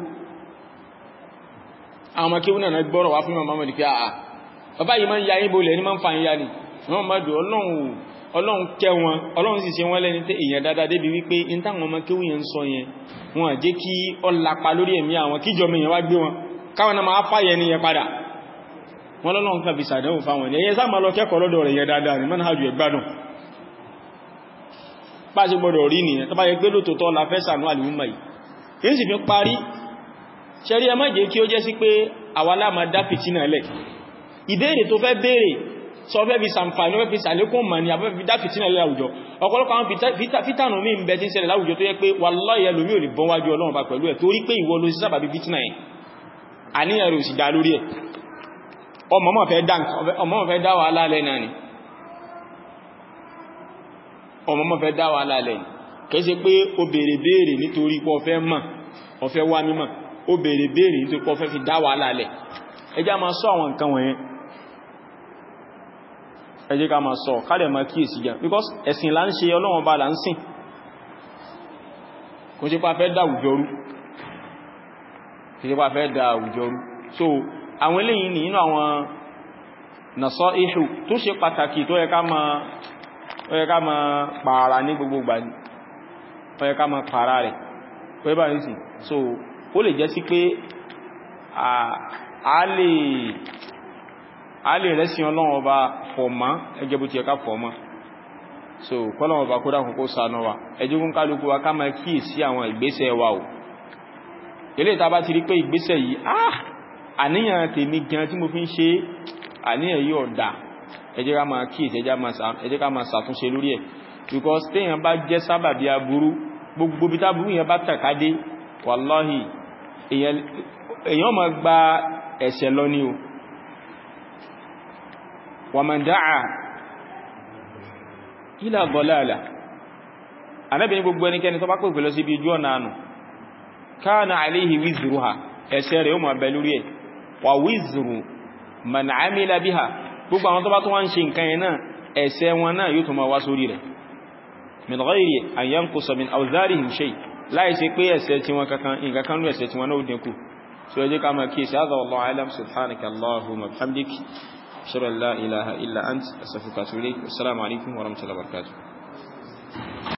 àwọn ọmọ kéwú náà gbọ́rọ̀ wá fún Muhammad pé àà bàbá yìí máa ń ya yíbo lẹ̀ ní máa ń fa ìyá ni Muhammad Ọlọ́run kẹ́ wọn Ọlọ́run sì ṣe wọ́n lẹ́ni tẹ́ èèyàn dáadáa débi wípé in táwọn ọmọ kéwú yẹn ń sọ yẹn wọ́n jẹ́ kí ọlápa lórí ẹ̀mí àwọn kíjọ mẹ́yàn wá gbé wọn káwọn náà máa fàyẹ ní yẹn padà wọ́n lọ́lọ́run kan fi sàdánwò fáwọn ẹ̀yẹ sáàmà lọ kẹ́kọ̀ọ́ lọ́dọ̀ rẹ̀ yẹn dáadáa ní manhaju ẹgbádùn bá ṣe gbọ́dọ̀ rí nìyẹn tó bá yẹ pé lótòótọ́ la fẹ́ sànú àlùmọ̀ yìí kì í sì fi parí ṣẹ́rí ẹ má jẹ́ kí ó jẹ́ sí pé àwa la máa dá fìtínà lẹ̀ ìbéèrè tó fẹ́ béèrè sọ fẹ́ fi sàǹfàní wẹ́ fi sàlékún mọ̀ ní àbẹ́ fi dá fìtínà lẹ́ àwùjọ ọ̀pọ̀lọpọ̀ àwọn fítànà mí ń bẹ tí ń ṣẹlẹ̀ láwùjọ tó yẹ pé wallahi ẹlòmí ò lè bọ́n wájú Ọlọ́run bá pẹ̀lú ẹ̀ torí pé ìwọ ló sí sábàbí fìtínà yẹn àníyàn rẹ̀ ò sì dá lórí ẹ̀ ọmọ fẹ́ dá wàhálà lẹ́ náà ni ọmọ fẹ́ dá wàhálà lẹ́ kìí ṣe pé ó béèrè béèrè nítorí pé ó fẹ́ mọ̀ ó fẹ́ wá mímọ̀ ó béèrè béèrè nítorí pé ó fẹ́ fi dá wàhálà lẹ́ ẹ jẹ́ máa sọ àwọn nǹkan wọ̀nyẹn ẹ jẹ́ ká máa sọ kálẹ̀ máa kíyèsí jẹ́ because ẹ̀sìn là ń ṣe Ọlọ́run bá là ń sìn kò ṣe pá fẹ́ dá àwùjọ rú so àwọn eléyìí ní inú àwọn nasaihu tó ṣe pàtàkì tó yẹ ká máa pààrà ní gbogbo gbà ní ó yẹ ká máa pààrà rẹ̀ ó yẹ bá ní sí so ó lè jẹ́ sí pé a lè rẹ́sìn Ọlọ́run ọba fọ̀mọ́ ẹgẹ́ bó ti ẹka fọ̀mọ́ so kọ́lọ̀wọ̀ bá kódà kòkó sànà wa ẹjúkún kálukú wa ká máa kíì sí àwọn ìgbésẹ̀ wa o ilé ìta ti rí pé ìgbésẹ̀ yìí àníyàn tèmi gan tí mo fi ń ṣe àníyàn yìí ọ̀dà ẹ jẹ́ ká máa kíì ẹ jẹ́ ká máa ṣàtúnṣe lórí ẹ̀ because téèyàn bá jẹ́ sábàbí aburú gbogbo bí táburú yẹn bá tàkádé wàláhì èèyàn máa gba ẹ̀ṣẹ̀ lọ ní o wa man da'a ila dalala anábìnrin gbogbo ẹnikẹ́ni tó bá pè pẹ̀lọ sí ibi ojú ọ̀nà ànù kana alayhi wizruha ẹ̀ṣẹ̀ rẹ̀ ó máa bẹ lórí ẹ̀ wa wizru man amila biha gbogbo àwọn tó bá tún wá ń ṣe nǹkan yẹn náà ẹ̀ṣẹ̀ wọn náà yóò tún máa wá sórí rẹ̀ min ghayri an yanqusa min awzarihim shay láì ṣe pé ẹ̀ṣẹ̀ tí wọn nǹkan kan ló ẹ̀ṣẹ̀ tí wọn náà ó dínkù so ẹ jẹ́ ká máa kíyèsí hadha wallahu a'lam subhanaka allahumma bihamdik ashhadu an la ilaha illa ant astaghfiruka wa atubu ilayk assalamu alaikum wa rahmatullahi wa barakatuh